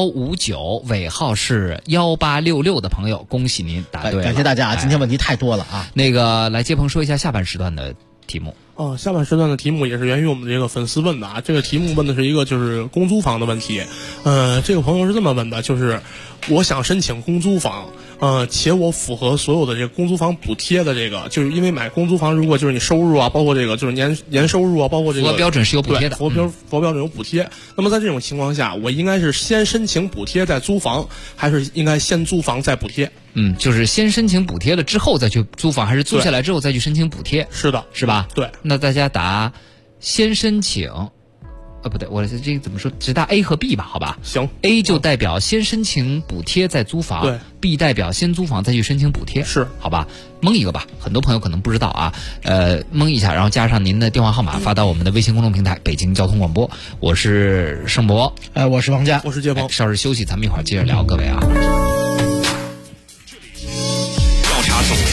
，159尾号是1866的朋友，恭喜您答对了。 感谢大家今天问题太多了啊。 来接鹏说一下下半时段的题目。 下半时段的题目也是源于我们这个粉丝问的啊。这个题目问的是一个就是公租房的问题。这个朋友是这么问的，就是我想申请公租房，且我符合所有的这个公租房补贴的这个，就是因为买公租房，如果就是你收入啊，包括这个就是年收入啊，包括这个符合标准是有补贴的， 符合标准有补贴。那么在这种情况下，我应该是先申请补贴再租房，还是应该先租房再补贴？ 就是先申请补贴了之后再去租房，还是租下来之后再去申请补贴？ 是的， 是吧？ 对。 那大家答先申请。不对，我这个怎么说？只答 A 和 B 吧，好吧？ 行 ，A 就代表先申请补贴再租房， 对 ；B 代表先租房再去申请补贴， 是， 好吧？蒙一个吧，很多朋友可能不知道啊，蒙一下，然后加上您的电话号码发到我们的微信公众平台北京交通广播，我是盛博， 我是王佳， 我是介鹏， 稍事休息，咱们一会儿接着聊，各位啊。 调查手。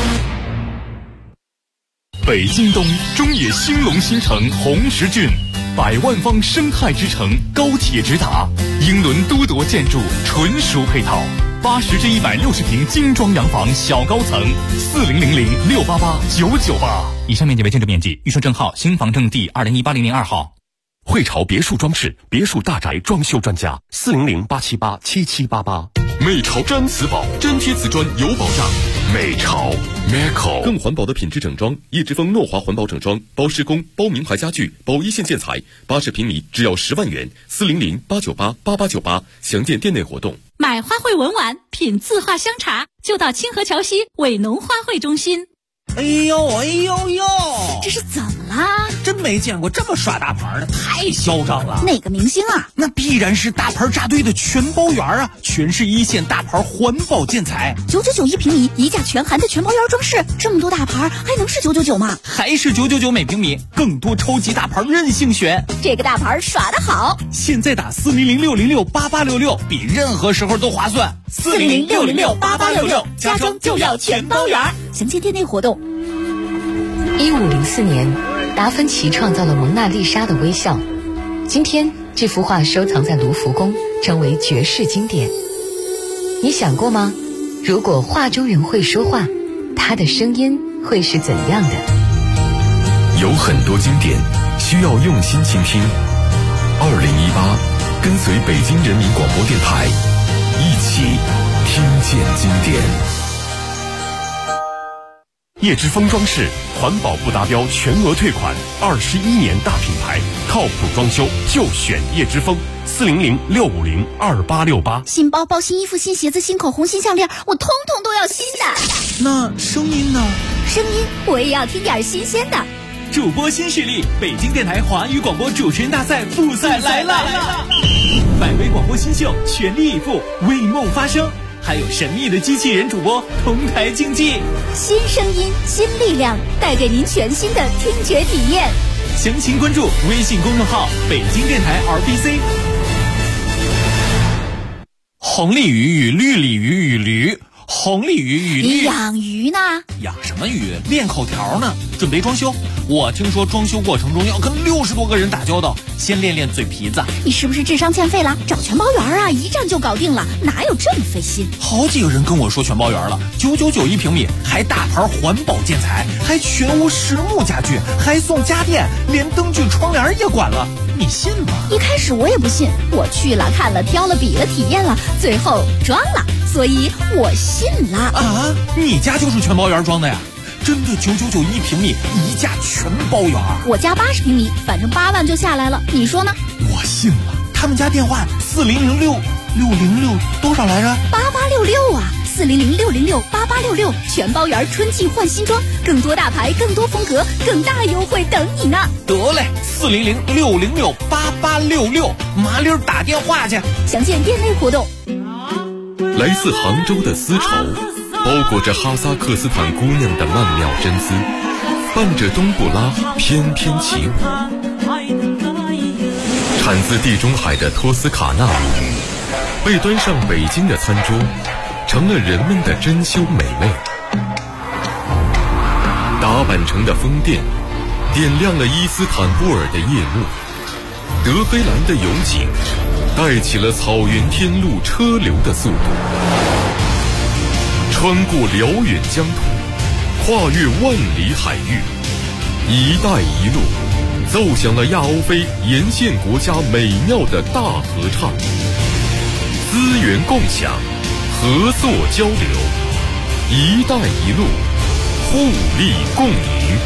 北京东中野兴隆新城红石郡 100万方生态之城高铁直达，英伦都铎建筑纯属配套，80至160平精装洋房小高层，4000688998。 以上面积为建筑面积，预售证号新房证第20180002号。 汇潮别墅装饰，别墅大宅装修专家，400-878-7788。美潮毡瓷宝，粘贴瓷砖有保障。美潮 Meco 更环保的品质整装，叶之峰诺华环保整装，包施工、包名牌家具、包一线建材，80平米只要10万元，400-898-8898。详见店内活动。 买花卉文玩，品字画香茶，就到清河桥西伟农花卉中心。 哎呦哎呦呦， 这是怎么啦？ 真没见过这么耍大牌的，太嚣张了。 哪个明星啊？ 那必然是大牌扎堆的全包园啊，全是一线大牌环保建材 ，999一平米，一价全含的全包园装饰，这么多大牌还能是999吗？ 还是999每平米，更多超级大牌任性选。 这个大牌耍得好， 现在打400-606-8866，比任何时候都划算。 400-606-8866，家装就要全包园。详见店内活动。 1504年，达芬奇创造了蒙娜丽莎的微笑。今天，这幅画收藏在卢浮宫，成为绝世经典。你想过吗？如果画中人会说话，他的声音会是怎样的？ 有很多经典需要用心倾听。2018，跟随北京人民广播电台，一起听见经典。叶之峰装饰，环保不达标全额退款，21年大品牌，靠谱装修就选叶之峰。400-650-2868。 新包包、新衣服、新鞋子、新口红、新项链，我通通都要新的。 那声音呢？ 声音我也要听点新鲜的。 主播新势力，北京电台华语广播主持人大赛复赛来了！100位广播新秀全力以赴，为梦发声。还有神秘的机器人主播同台竞技， 新声音新力量，带给您全新的听觉体验。 详情关注微信公众号北京电台 RBC。 红鲤鱼与绿鲤鱼与驴，红鲤鱼与绿。 你养鱼呢？ 养什么鱼？练口条呢，准备装修。我听说装修过程中要跟60多个人打交道，先练练嘴皮子。 你是不是智商欠费了？找全包园啊，一站就搞定了，哪有这么费心？ 好几个人跟我说全包园了，999一平米，还大牌环保建材，还全屋实木家具，还送家电，连灯具窗帘也管了，你信吗？ 一开始我也不信，我去了看了挑了比了体验了，最后装了，所以我信了。 啊，你家就是全包园装的呀？真的999一平米，一价全包园。 我家80平米，反正8万就下来了，你说呢？ 我信了。他们家电话400-606多少来着 ？8866啊，400-606-8866，全包园春季换新装，更多大牌，更多风格，更大优惠等你呢。 得嘞，400-606-8866，麻溜打电话去。 详见店内活动。 来自杭州的丝绸，包裹着哈萨克斯坦姑娘的曼妙真姿，伴着冬不拉翩翩起舞。产自地中海的托斯卡纳米，被端上北京的餐桌，成了人们的珍馐美味。打扮成的风电，点亮了伊斯坦布尔的夜幕。德黑兰的油井，带起了草原天路车流的速度。穿过辽远疆土，跨越万里海域，一带一路奏响了亚欧非沿线国家美妙的大合唱。资源共享，合作交流，一带一路，互利共赢。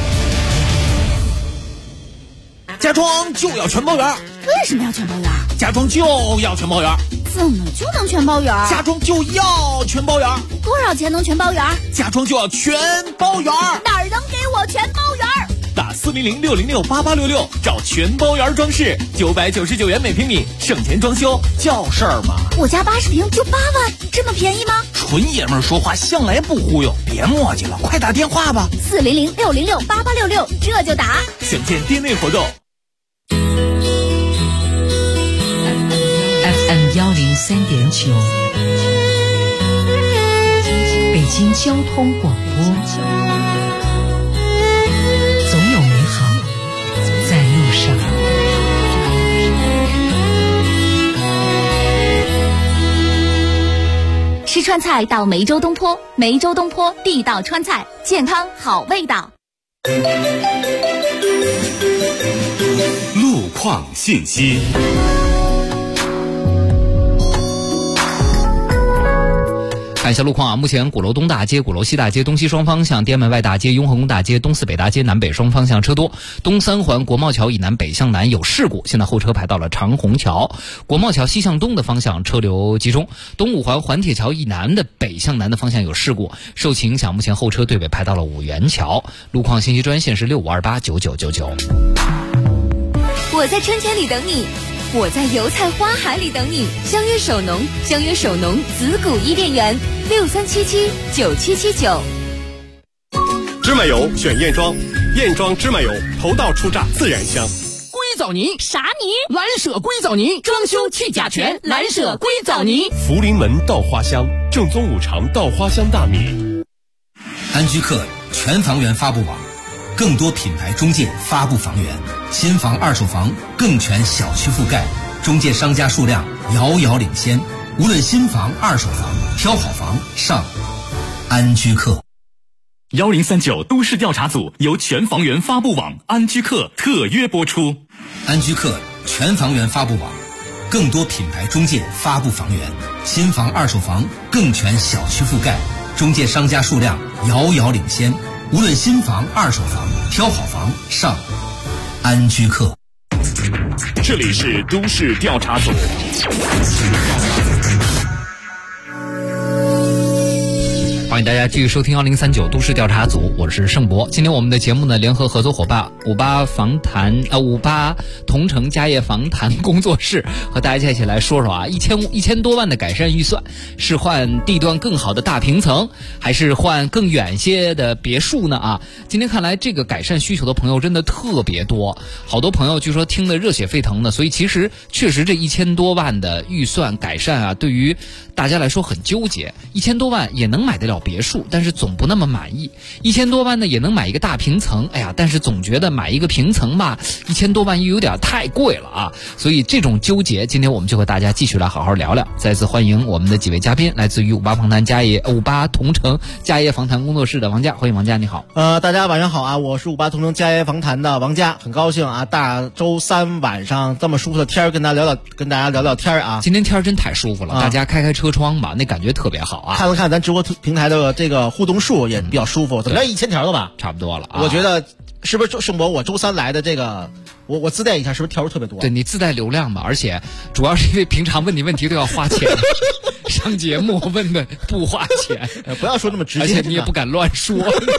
家装就要全包园。 为什么要全包园？ 家装就要全包园。 怎么就能全包园？ 家装就要全包园。 多少钱能全包园？ 家装就要全包园。 哪儿能给我全包园？ 打400-606-8866，找全包园装饰，999元每平米，省钱装修叫事儿吗？ 我家80平就8万，这么便宜吗？ 纯爷们儿说话向来不忽悠，别磨叽了，快打电话吧。 400-606-8866，这就打。 详见店内活动。 FM 103.9，北京交通广播。总有美好在路上。 吃川菜到梅州东坡，梅州东坡地道川菜，健康好味道。 路况信息。 看一下路况啊，目前鼓楼东大街、鼓楼西大街东西双方向、滇门外大街、雍和宫大街、东四北大街南北双方向车多。东三环国贸桥以南北向南有事故，现在后车排到了长虹桥。国贸桥西向东的方向车流集中。东五环环铁桥以南的北向南的方向有事故，受其影响，目前后车队尾排到了五元桥。路况信息专线是65289999。 我在春天里等你，我在油菜花海里等你。相约首农，相约首农子谷伊甸园，63779779。 芝麻油选燕庄，燕庄芝麻油头道出榨，自然香。 硅藻泥啥泥？ 蓝舍硅藻泥，装修去甲醛，蓝舍硅藻泥。 福临门稻花香，正宗五常稻花香大米。 安居客全房源发布网，更多品牌中介发布房源，新房二手房更全小区覆盖，中介商家数量遥遥领先。无论新房二手房，挑好房上安居客。 1039都市调查组由全房源发布网安居客特约播出。 安居客全房源发布网，更多品牌中介发布房源，新房二手房更全小区覆盖，中介商家数量遥遥领先。无论新房二手房，挑好房上安居客。 这里是都市调查组。 欢迎大家继续收听1039都市调查组，我是盛博。今天我们的节目呢，联合合作伙伴58同城家业房谈工作室和大家一起来说说啊，1千多万的改善预算，是换地段更好的大平层，还是换更远些的别墅呢？啊，今天看来这个改善需求的朋友真的特别多，好多朋友据说听得热血沸腾的，所以其实确实这1000多万的预算改善啊，对于大家来说很纠结。1000多万也能买得了别墅，但是总不那么满意。1000多万呢也能买一个大平层，哎呀，但是总觉得买一个平层吧，1000多万又有点太贵了啊。所以这种纠结，今天我们就和大家继续来好好聊聊。再次欢迎我们的几位嘉宾，来自于58同城家业房谈工作室的王佳，欢迎王佳，你好。 大家晚上好啊，我是58同城家业房谈的王佳，很高兴啊，大周三晚上这么舒服的天跟大家聊聊天啊。 今天天真太舒服了，大家开车窗吧，那感觉特别好啊。 看了看咱直播平台的这个互动数也比较舒服，怎么着1000条了吧？ 差不多了啊。 我觉得是不是盛博？我周三来的这个，我自带一下，是不是条数特别多？ 对，你自带流量嘛，而且主要是因为平常问你问题都要花钱，上节目问的不花钱， 不要说那么直接， 而且你也不敢乱说。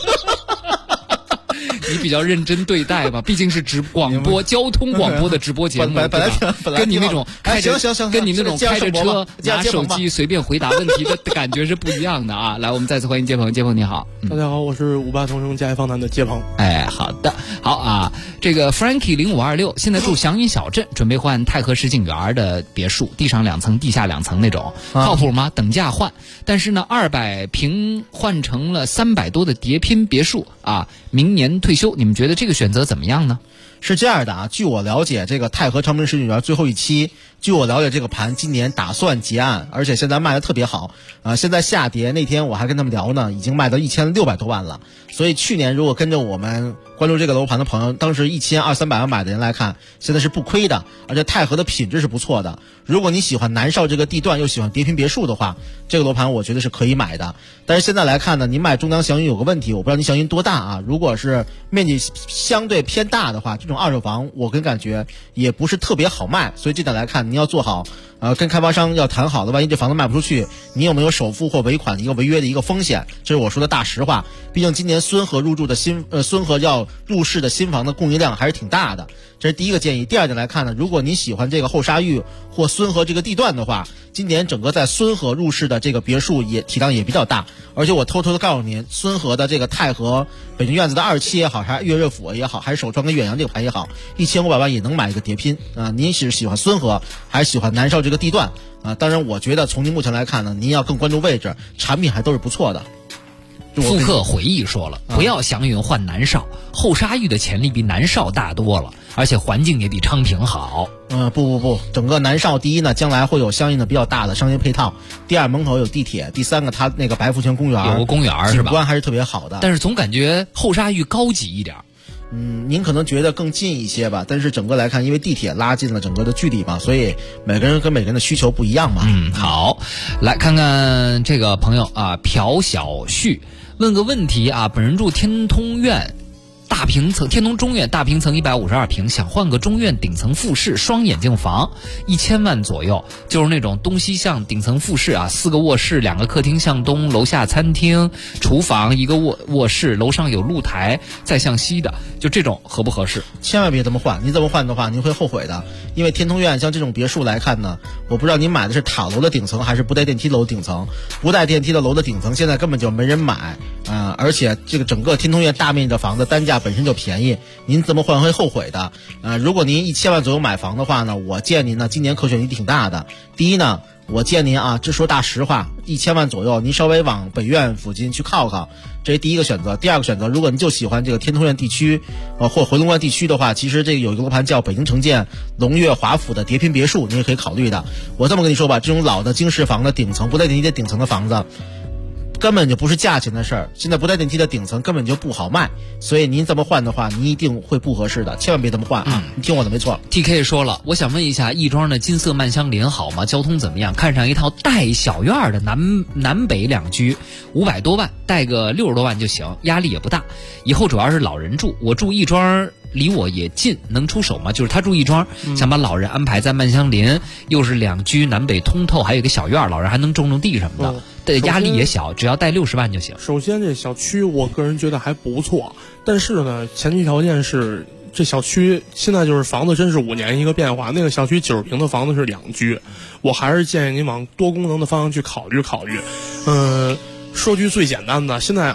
你比较认真对待嘛，毕竟是交通广播的直播节目， 本来跟你那种行， 跟你那种开着车拿手机随便回答问题的感觉是不一样的啊！来，我们再次欢迎接鹏，接鹏你好。 大家好，我是58同城家业房谈的接鹏。 哎，好的，好啊。这个 Frankie 0526现在住祥云小镇，准备换太和石景园的别墅，地上2层，地下2层那种，靠谱吗？等价换，但是呢，200平换成了300多的叠拼别墅啊，明年退休，你们觉得这个选择怎么样呢？ 是这样的啊，据我了解，这个太和长明石景园最后一期，据我了解，这个盘今年打算结案，而且现在卖的特别好啊，现在下跌，那天我还跟他们聊呢，已经卖到1600多万了。所以去年如果跟着我们关注这个楼盘的朋友，当时1200-300万买的人来看，现在是不亏的，而且太和的品质是不错的。如果你喜欢南少这个地段，又喜欢叠拼别墅的话，这个楼盘我觉得是可以买的。但是现在来看呢，你买中江祥云有个问题，我不知道你祥云多大啊？如果是面积相对偏大的话，这种二手房我跟感觉也不是特别好卖，所以这点来看，你要做好跟开发商要谈好的，万一这房子卖不出去，你有没有首付或尾款一个违约的一个风险？这是我说的大实话。毕竟今年孙河孙河要入市的新房的供应量还是挺大的，这是第一个建议。第二点来看呢，如果你喜欢这个后沙峪或孙河这个地段的话，今年整个在孙河入市的这个别墅也体量也比较大，而且我偷偷的告诉您，孙河的这个太和北京院子的2期也好，还是悦瑞府也好，还是首创跟远洋这个盘也好，1500万也能买一个叠拼啊。您是喜欢孙河还是喜欢南少这个地段啊？当然，我觉得从您目前来看呢，您要更关注位置，产品还都是不错的。 复刻回忆说了，不要祥云换南少，后沙峪的潜力比南少大多了，而且环境也比昌平好。 不，整个南少第一呢，将来会有相应的比较大的商业配套；第二，门口有地铁；第三个，它那个白福泉公园有个公园是吧？ 景观还是特别好的。 但是总感觉后沙峪高级一点。 您可能觉得更近一些吧，但是整个来看，因为地铁拉近了整个的距离嘛，所以每个人跟每个人的需求不一样嘛。 好，来看看这个朋友啊，朴小旭问个问题啊，本人住天通苑大平层，天通中苑大平层152平，想换个中苑顶层复式双眼镜房，1000万左右，就是那种东西向顶层复式啊，4个卧室，2个客厅向东，楼下餐厅、厨房，1个卧室，楼上有露台，再向西的，就这种合不合适？ 千万别这么换，您这么换的话，您会后悔的。因为天通苑像这种别墅来看呢，我不知道您买的是塔楼的顶层还是不带电梯楼顶层，不带电梯的楼的顶层现在根本就没人买而且这个整个天通苑大面积的房子单价本身就便宜，您这么换会后悔的。如果您1000万左右买房的话呢，我建议您呢今年可选性挺大的。第一呢，我建议您啊，这说大实话，1000万左右，您稍微往北苑附近去靠靠，这是第一个选择。第二个选择，如果您就喜欢这个天通苑地区或回龙观地区的话，其实这个有一个楼盘叫北京城建龙悦华府的叠拼别墅，你也可以考虑的。我这么跟你说吧，这种老的京式房的顶层不带电梯的顶层的房子根本就不是价钱的事儿，现在不带电梯的顶层根本就不好卖，所以您这么换的话，您一定会不合适的，千万别这么换啊！你听我的没错。 TK 说了，我想问一下，亦庄的金色曼香林好吗？交通怎么样？看上一套带小院的南北两居，500多万，带个60多万就行，压力也不大。以后主要是老人住，我住亦庄离我也近，能出手吗？就是他住亦庄，想把老人安排在曼香林，又是两居南北通透，还有一个小院，老人还能种地什么的。对，压力也小，只要带60万就行。 首先，这小区我个人觉得还不错，但是呢，前提条件是这小区现在就是房子真是5年一个变化。那个小区90平的房子是2居，我还是建议您往多功能的方向去考虑考虑。说句最简单的，现在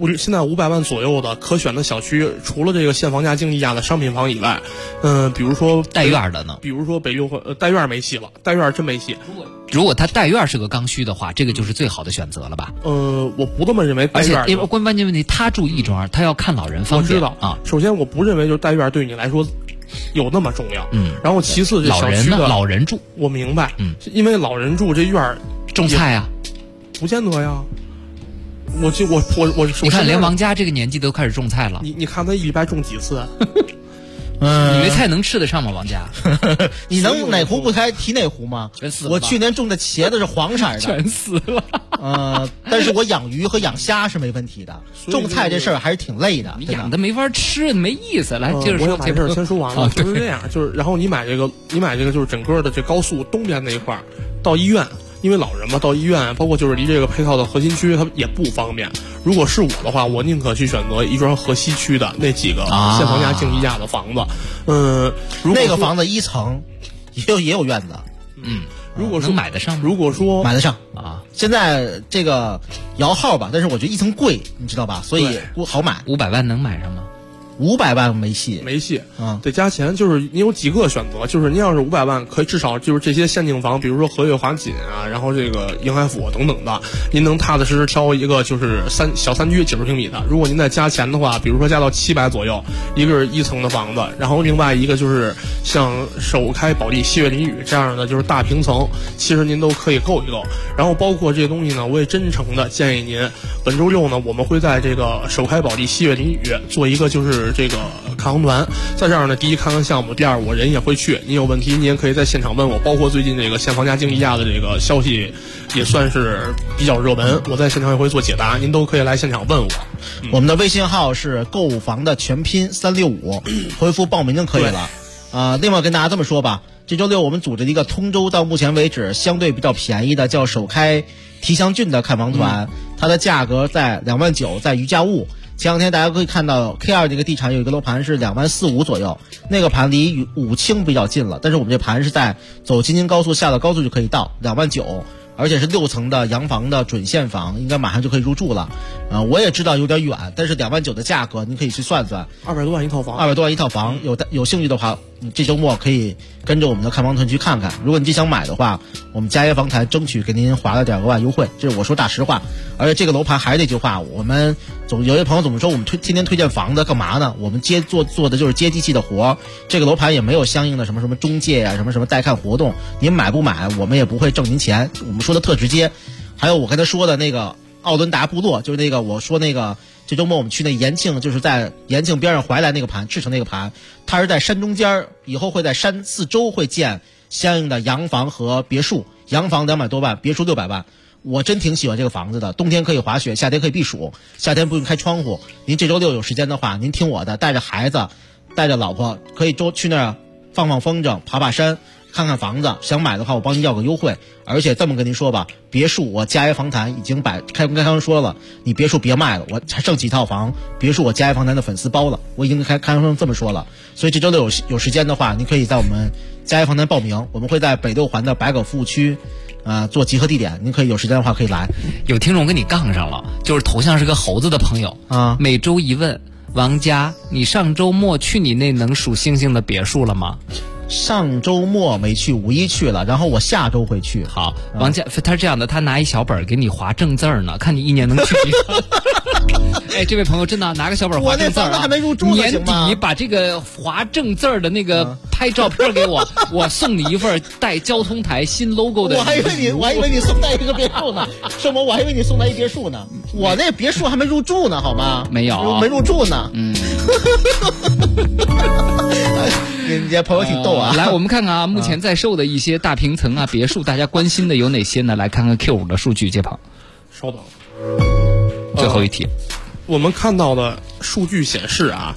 500万左右的可选的小区，除了这个现房价竞技价的商品房以外，比如说带院的呢， 比如说北六带院没戏了，带院真没戏。 如果他带院是个刚需的话，这个就是最好的选择了吧？ 我不这么认为。 而且因为关键问题，他住亦庄，他要看老人方便。 我知道啊。 首先，我不认为就是带院对你来说有那么重要。然后其次，这小区的老人住， 我明白。因为老人住这院种菜啊， 不见得呀。我你看，连王家这个年纪都开始种菜了。 你看他1礼拜种几次？ 你那菜能吃得上吗？王家， 你能哪壶不开提哪壶吗？ 全死了。 我去年种的茄子是黄色的， 全死了。 但是我养鱼和养虾是没问题的。种菜这事儿还是挺累的， 你养的没法吃，没意思。来，接着说。 我把这事儿先说完了，就是这样，就是然后你买这个就是整个的这高速东边那一块到医院。因为老人嘛，到医院，包括就是离这个配套的核心区，它也不方便。如果是我的话，我宁可去选择亦庄河西区的那几个现房价竞技价的房子。 那个房子1层也有院子。 如果说能买得上， 如果说买得上啊，现在这个摇号吧，但是我觉得1层贵，你知道吧？所以不好买。 500万能买上吗 ？500万没戏， 得加钱。就是你有几个选择，就是您要是500万，可以至少就是这些限定房，比如说和悦华锦啊，然后这个迎海府等等的，您能踏踏实实挑一个就是小3居90平米的。如果您再加钱的话，比如说加到700左右，一个是1层的房子，然后另外一个就是像首开保利西悦林宇这样的就是大平层，其实您都可以够一够。然后包括这些东西呢，我也真诚的建议您，本周6呢，我们会在这个首开保利西悦林宇做一个就是这个看房团，在这儿呢，第一看看项目，第二我人也会去，你有问题你也可以在现场问我，包括最近这个现房价竞技价的这个消息也算是比较热门，我在现场也会做解答，您都可以来现场问我。 我们的微信号是购房的全拼365，回复报名就可以了。另外跟大家这么说吧，这周6我们组织了一个通州到目前为止相对比较便宜的叫首开提祥郡的看房团，它的价格在2万9，在余家坞。前两天大家可以看到 K2 这个地产有一个楼盘是2万4、5左右，那个盘离武清比较近了，但是我们这盘是在走京津高速下了高速就可以到2万9，而且是6层的洋房的准现房，应该马上就可以入住了。我也知道有点远，但是2万9的价格您可以去算算，200多万一套房，有兴趣的话你这周末可以跟着我们的看房团去看看。如果你真想买的话，我们佳业房坛争取给您划了点额外优惠，这是我说大实话。而且这个楼盘还是那句话，我们有些朋友总说我们天天推荐房子干嘛呢？我们做的就是接地气的活。这个楼盘也没有相应的什么中介啊，什么带看活动，您买不买我们也不会挣您钱，我们说的特直接。还有我跟他说的那个奥伦达部落，就是那个我说那个这周末我们去那延庆，就是在延庆边上怀来那个盘，赤城那个盘，它是在山中间，以后会在山四周会建相应的洋房和别墅，洋房200多万，别墅600万。我真挺喜欢这个房子的，冬天可以滑雪，夏天可以避暑，夏天不用开窗户。您这周6有时间的话，您听我的，带着孩子带着老婆可以去那儿放风筝，爬山，看看房子。想买的话我帮您要个优惠。而且这么跟您说吧，别墅我佳业房坛已经刚刚说了，你别墅别卖了，我还剩几套房，别墅我佳业房坛的粉丝包了，我已经开这么说了。所以这周6有时间的话，您可以在我们佳业房坛报名，我们会在北6环的百舸服务区做集合地点，您可以有时间的话可以来。 有听众跟你杠上了，就是头像是个猴子的朋友啊。每周一问，王佳，你上周末去你那能数星星的别墅了吗？ 上周末没去，5一去了，然后我下周会去。 好，王佳，他是这样的，他拿一小本给你划正字呢，看你一年能去几次。哎，这位朋友真的拿个小本划正字我那房子还没入住呢， 年底把这个划正字的那个拍照片给我，我送你一份带交通台新 logo 的。 我还以为你送带一个别墅呢，什么？我还以为你送带一别墅呢。我那别墅还没入住呢，好吗？ 没有， 没入住呢。人家朋友挺逗啊。 来，我们看看啊，目前在售的一些大平层啊、别墅，大家关心的有哪些呢？来看看 Q5 的数据，接旁。 稍等。 最后一题。 我们看到的数据显示啊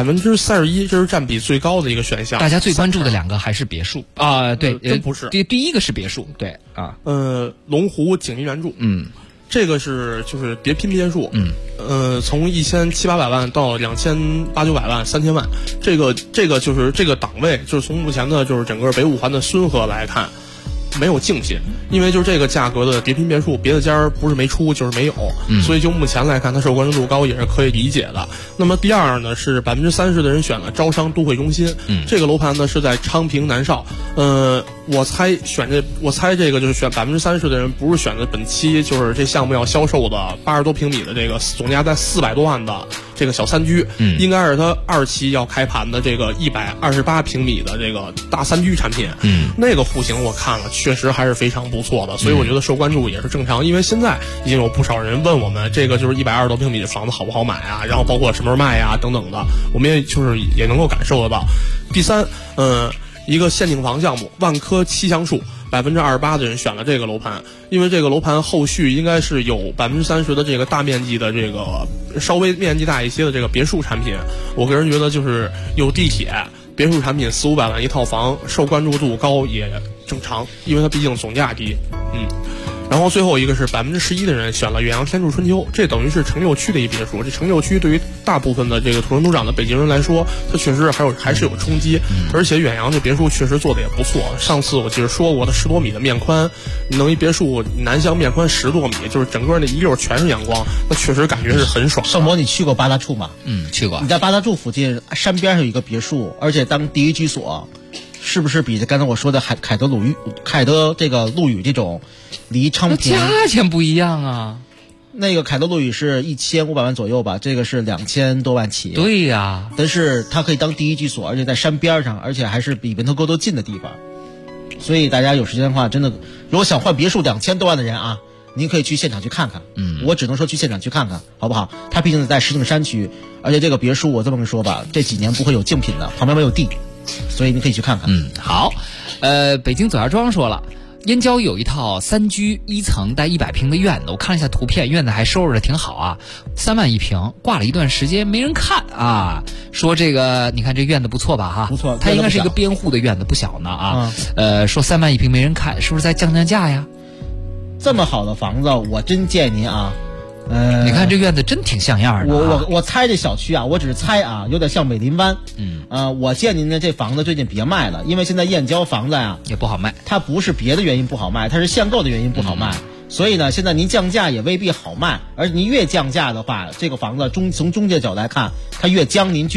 ，31%这是占比最高的一个选项。 大家最关注的2个还是别墅啊？对， 真不是。 第一个是别墅，对啊。 龙湖景逸原著，这个就是别拼别墅，从1700-800万到2800-900万、3000万，这个就是这个档位，就是从目前的就是整个北5环的孙河来看。没有竞品，因为就是这个价格的别拼别墅，别的家不是没出就是没有，所以就目前来看，它受关注度高也是可以理解的。那么第二呢，是30%的人选了招商都会中心，这个楼盘呢是在昌平南绍，我猜这个就是选30%的人不是选择本期就是这项目要销售的80多平米的这个总价在400多万的这个小3居，应该是它2期要开盘的这个128平米的这个大3居产品，那个户型我看了。确实还是非常不错的，所以我觉得受关注也是正常。因为现在已经有不少人问我们，这个就是120多平米的房子好不好买啊？然后包括什么时候卖啊等等的，我们也能够感受得到。第三，一个限定房项目，万科7橡树，28%的人选了这个楼盘，因为这个楼盘后续应该是有30%的这个大面积的这个稍微面积大一些的这个别墅产品。我个人觉得就是有地铁。别墅产品400-500万一套房，受关注度高也正常，因为它毕竟总价低。然后最后一个是11%的人选了远洋天柱春秋，这等于是城六区的一别墅。这城六区对于大部分的这个土生土长的北京人来说，它确实还是有冲击。而且远洋这别墅确实做的也不错。上次我记得说过，它10多米的面宽，能一别墅南向面宽10多米，就是整个那一溜全是阳光，那确实感觉是很爽。 盛博，你去过八大处吗？ 去过。 你在八大处附近山边上有一个别墅，而且当第一居所。是不是比刚才我说的凯德这个陆羽这种离昌平价钱不一样啊？ 那个凯德陆羽是1500万左右吧，这个是2000多万起。 对呀， 但是它可以当第一居所，而且在山边上，而且还是比门头沟都近的地方。所以大家有时间的话，真的如果想换别墅2000多万的人啊，您可以去现场去看看。我只能说去现场去看看，好不好？它毕竟在石景山区，而且这个别墅我这么跟你说吧，这几年不会有竞品的，旁边没有地。所以你可以去看看。 好，北京左家庄说了，燕郊有一套3居1层带100平的院子，我看了一下图片，院子还收拾的挺好啊，3万1平，挂了一段时间没人看啊。说这个，你看这院子不错吧？哈， 不错， 它应该是一个边户的院子，不小呢啊。说3万1平没人看，是不是在降价呀？ 这么好的房子，我真建议您啊。 你看这院子真挺像样的。 我猜这小区啊，我只是猜啊，有点像美林湾。我建议您呢，这房子最近别卖了，因为现在燕郊房子啊也不好卖。 它不是别的原因不好卖，它是限购的原因不好卖。所以呢，现在您降价也未必好卖，而且您越降价的话，这个房子从中介角来看，它越将您均。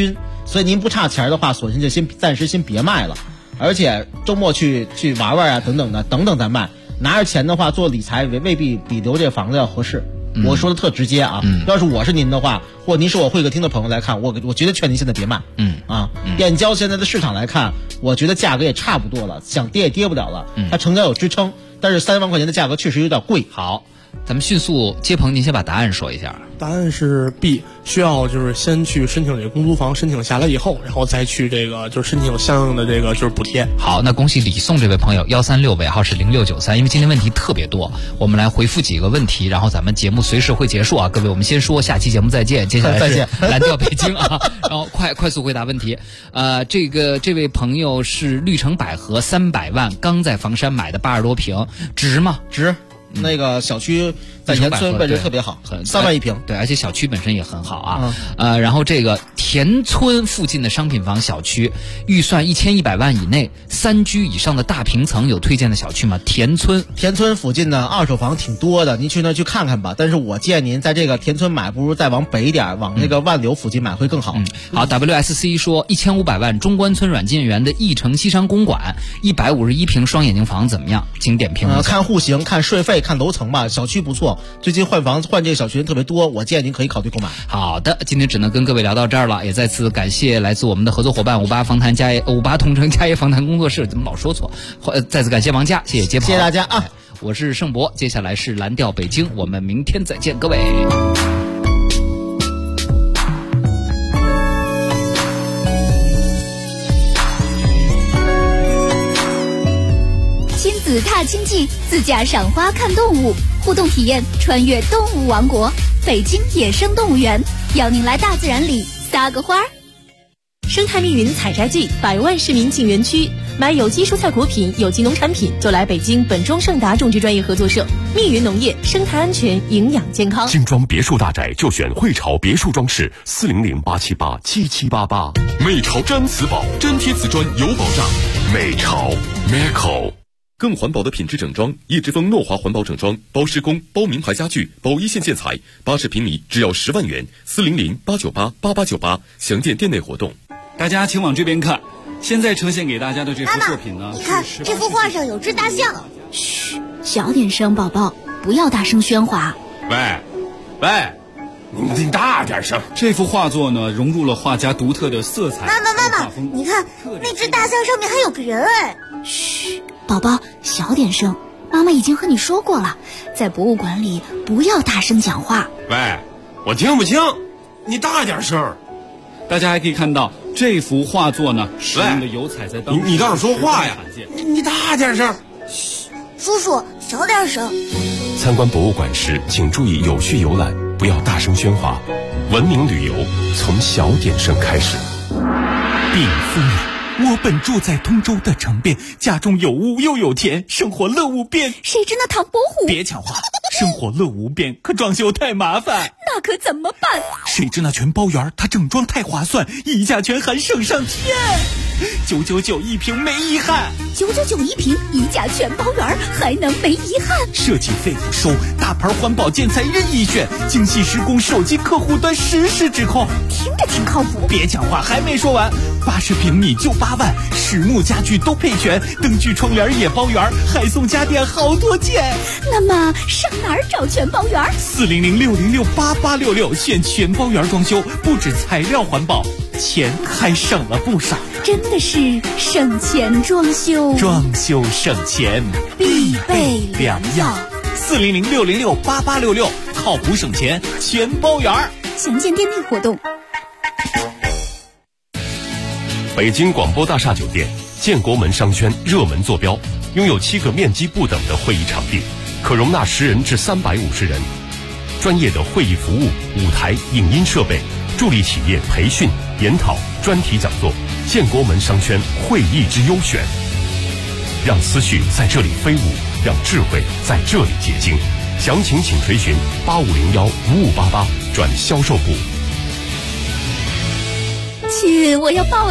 所以您不差钱的话，索性就暂时别卖了，而且周末去玩玩啊等等再卖。拿着钱的话做理财未必比留这房子要合适。我说的特直接啊，要是我是您的话，或您是我会客厅的朋友来看，我绝对劝您现在别卖。燕郊现在的市场来看，我觉得价格也差不多了，想跌也跌不了了，它成交有支撑，但是3万块钱的价格确实有点贵。 好，咱们迅速接鹏，您先把答案说一下。 答案是 B， 需要就是先去申请这个公租房，申请下来以后，然后再去这个就是申请相应的这个就是补贴。 好，那恭喜李宋这位朋友136尾号是0693，因为今天问题特别多，我们来回复几个问题，然后咱们节目随时会结束啊，各位我们先说下期节目再见，接下来是蓝调北京啊，然后快速回答问题。这位朋友是绿城百合300万，刚在房山买的80多平，值吗？ 值。那个小区在延村位置特别好，3万一平， 对，而且小区本身也很好啊。然后这个田村附近的商品房小区，预算1100万以内，3居以上的大平层，有推荐的小区吗？田村附近的二手房挺多的，您去那去看看吧。但是我建议您在这个田村买，不如再往北一点，往那个万柳附近买会更好。 好 ，WSC 说1500万中关村阮建园的义城西商公馆151平双眼睛房怎么样？请点评。 看户型，看税费。看楼层吧，小区不错，最近换这个小区人特别多，我建议您可以考虑购买。 好的，今天只能跟各位聊到这儿了，也再次感谢来自我们的合作伙伴58同城嘉业房谈工作室，怎么老说错？再次感谢王佳，谢谢接鹏， 谢谢大家啊！ 我是盛博，接下来是蓝调北京，我们明天再见，各位。 亲子踏青记，自驾赏花看动物，互动体验穿越动物王国，北京野生动物园，邀您来大自然里撒个花儿。 生态密云采摘季，100万市民进园区，买有机蔬菜果品、有机农产品就来北京本庄盛达种植专业合作社，密云农业，生态安全，营养健康。 精装别墅大宅就选汇潮别墅装饰，400-878-7788。美潮毡瓷宝，粘贴瓷砖有保障。美潮 Meco。更环保的品质整装，叶之峰诺华环保整装，包施工、包名牌家具、包一线建材，80平米只要10万元，400-898-8898，详见店内活动。 大家请往这边看，现在呈现给大家的这幅作品呢， 你看这幅画上有只大象。 嘘，小点声，宝宝，不要大声喧哗。 喂，你大点声。 这幅画作呢，融入了画家独特的色彩。 妈妈，你看那只大象上面还有个人哎。 嘘，宝宝，小点声。妈妈已经和你说过了，在博物馆里不要大声讲话。 喂，我听不清，你大点声。 大家还可以看到这幅画作呢，使用的油彩在当时你倒是说话呀！你大点声。 嘘，叔叔小点声。 参观博物馆时，请注意有序游览，不要大声喧哗。文明旅游从小点声开始。 禀夫人，我本住在通州的城边，家中有屋又有田，生活乐无边。 谁知那唐伯虎？ 别抢话，生活乐无边，可装修太麻烦。 那可怎么办？ 谁知那全包园，它整装太划算，溢价权还省上天。999一平没遗憾 ，999一平，溢价全包圆，还能没遗憾？ 设计费不收，大牌环保建材任意选，精细施工，手机客户端实时指控， 听着挺靠谱。 别讲话，还没说完，80平米就8万，实木家具都配全，灯具窗帘也包圆，还送家电好多件。 那么上哪儿找全包圆 ？400-606-8866，选全包圆装修，不止材料环保，钱还省了不少。 真的是省钱装修， 装修省钱必备良药。 400-606-8866，靠谱省钱全包圆。 详见店内活动。 北京广播大厦酒店建国门商圈热门坐标，拥有7个面积不等的会议场地，可容纳10人至350人。专业的会议服务、舞台、影音设备，助力企业培训、研讨、专题讲座。建国门商圈会议之优选，让思绪在这里飞舞，让智慧在这里结晶。详情请垂询8501-5588转销售部。 亲，我要抱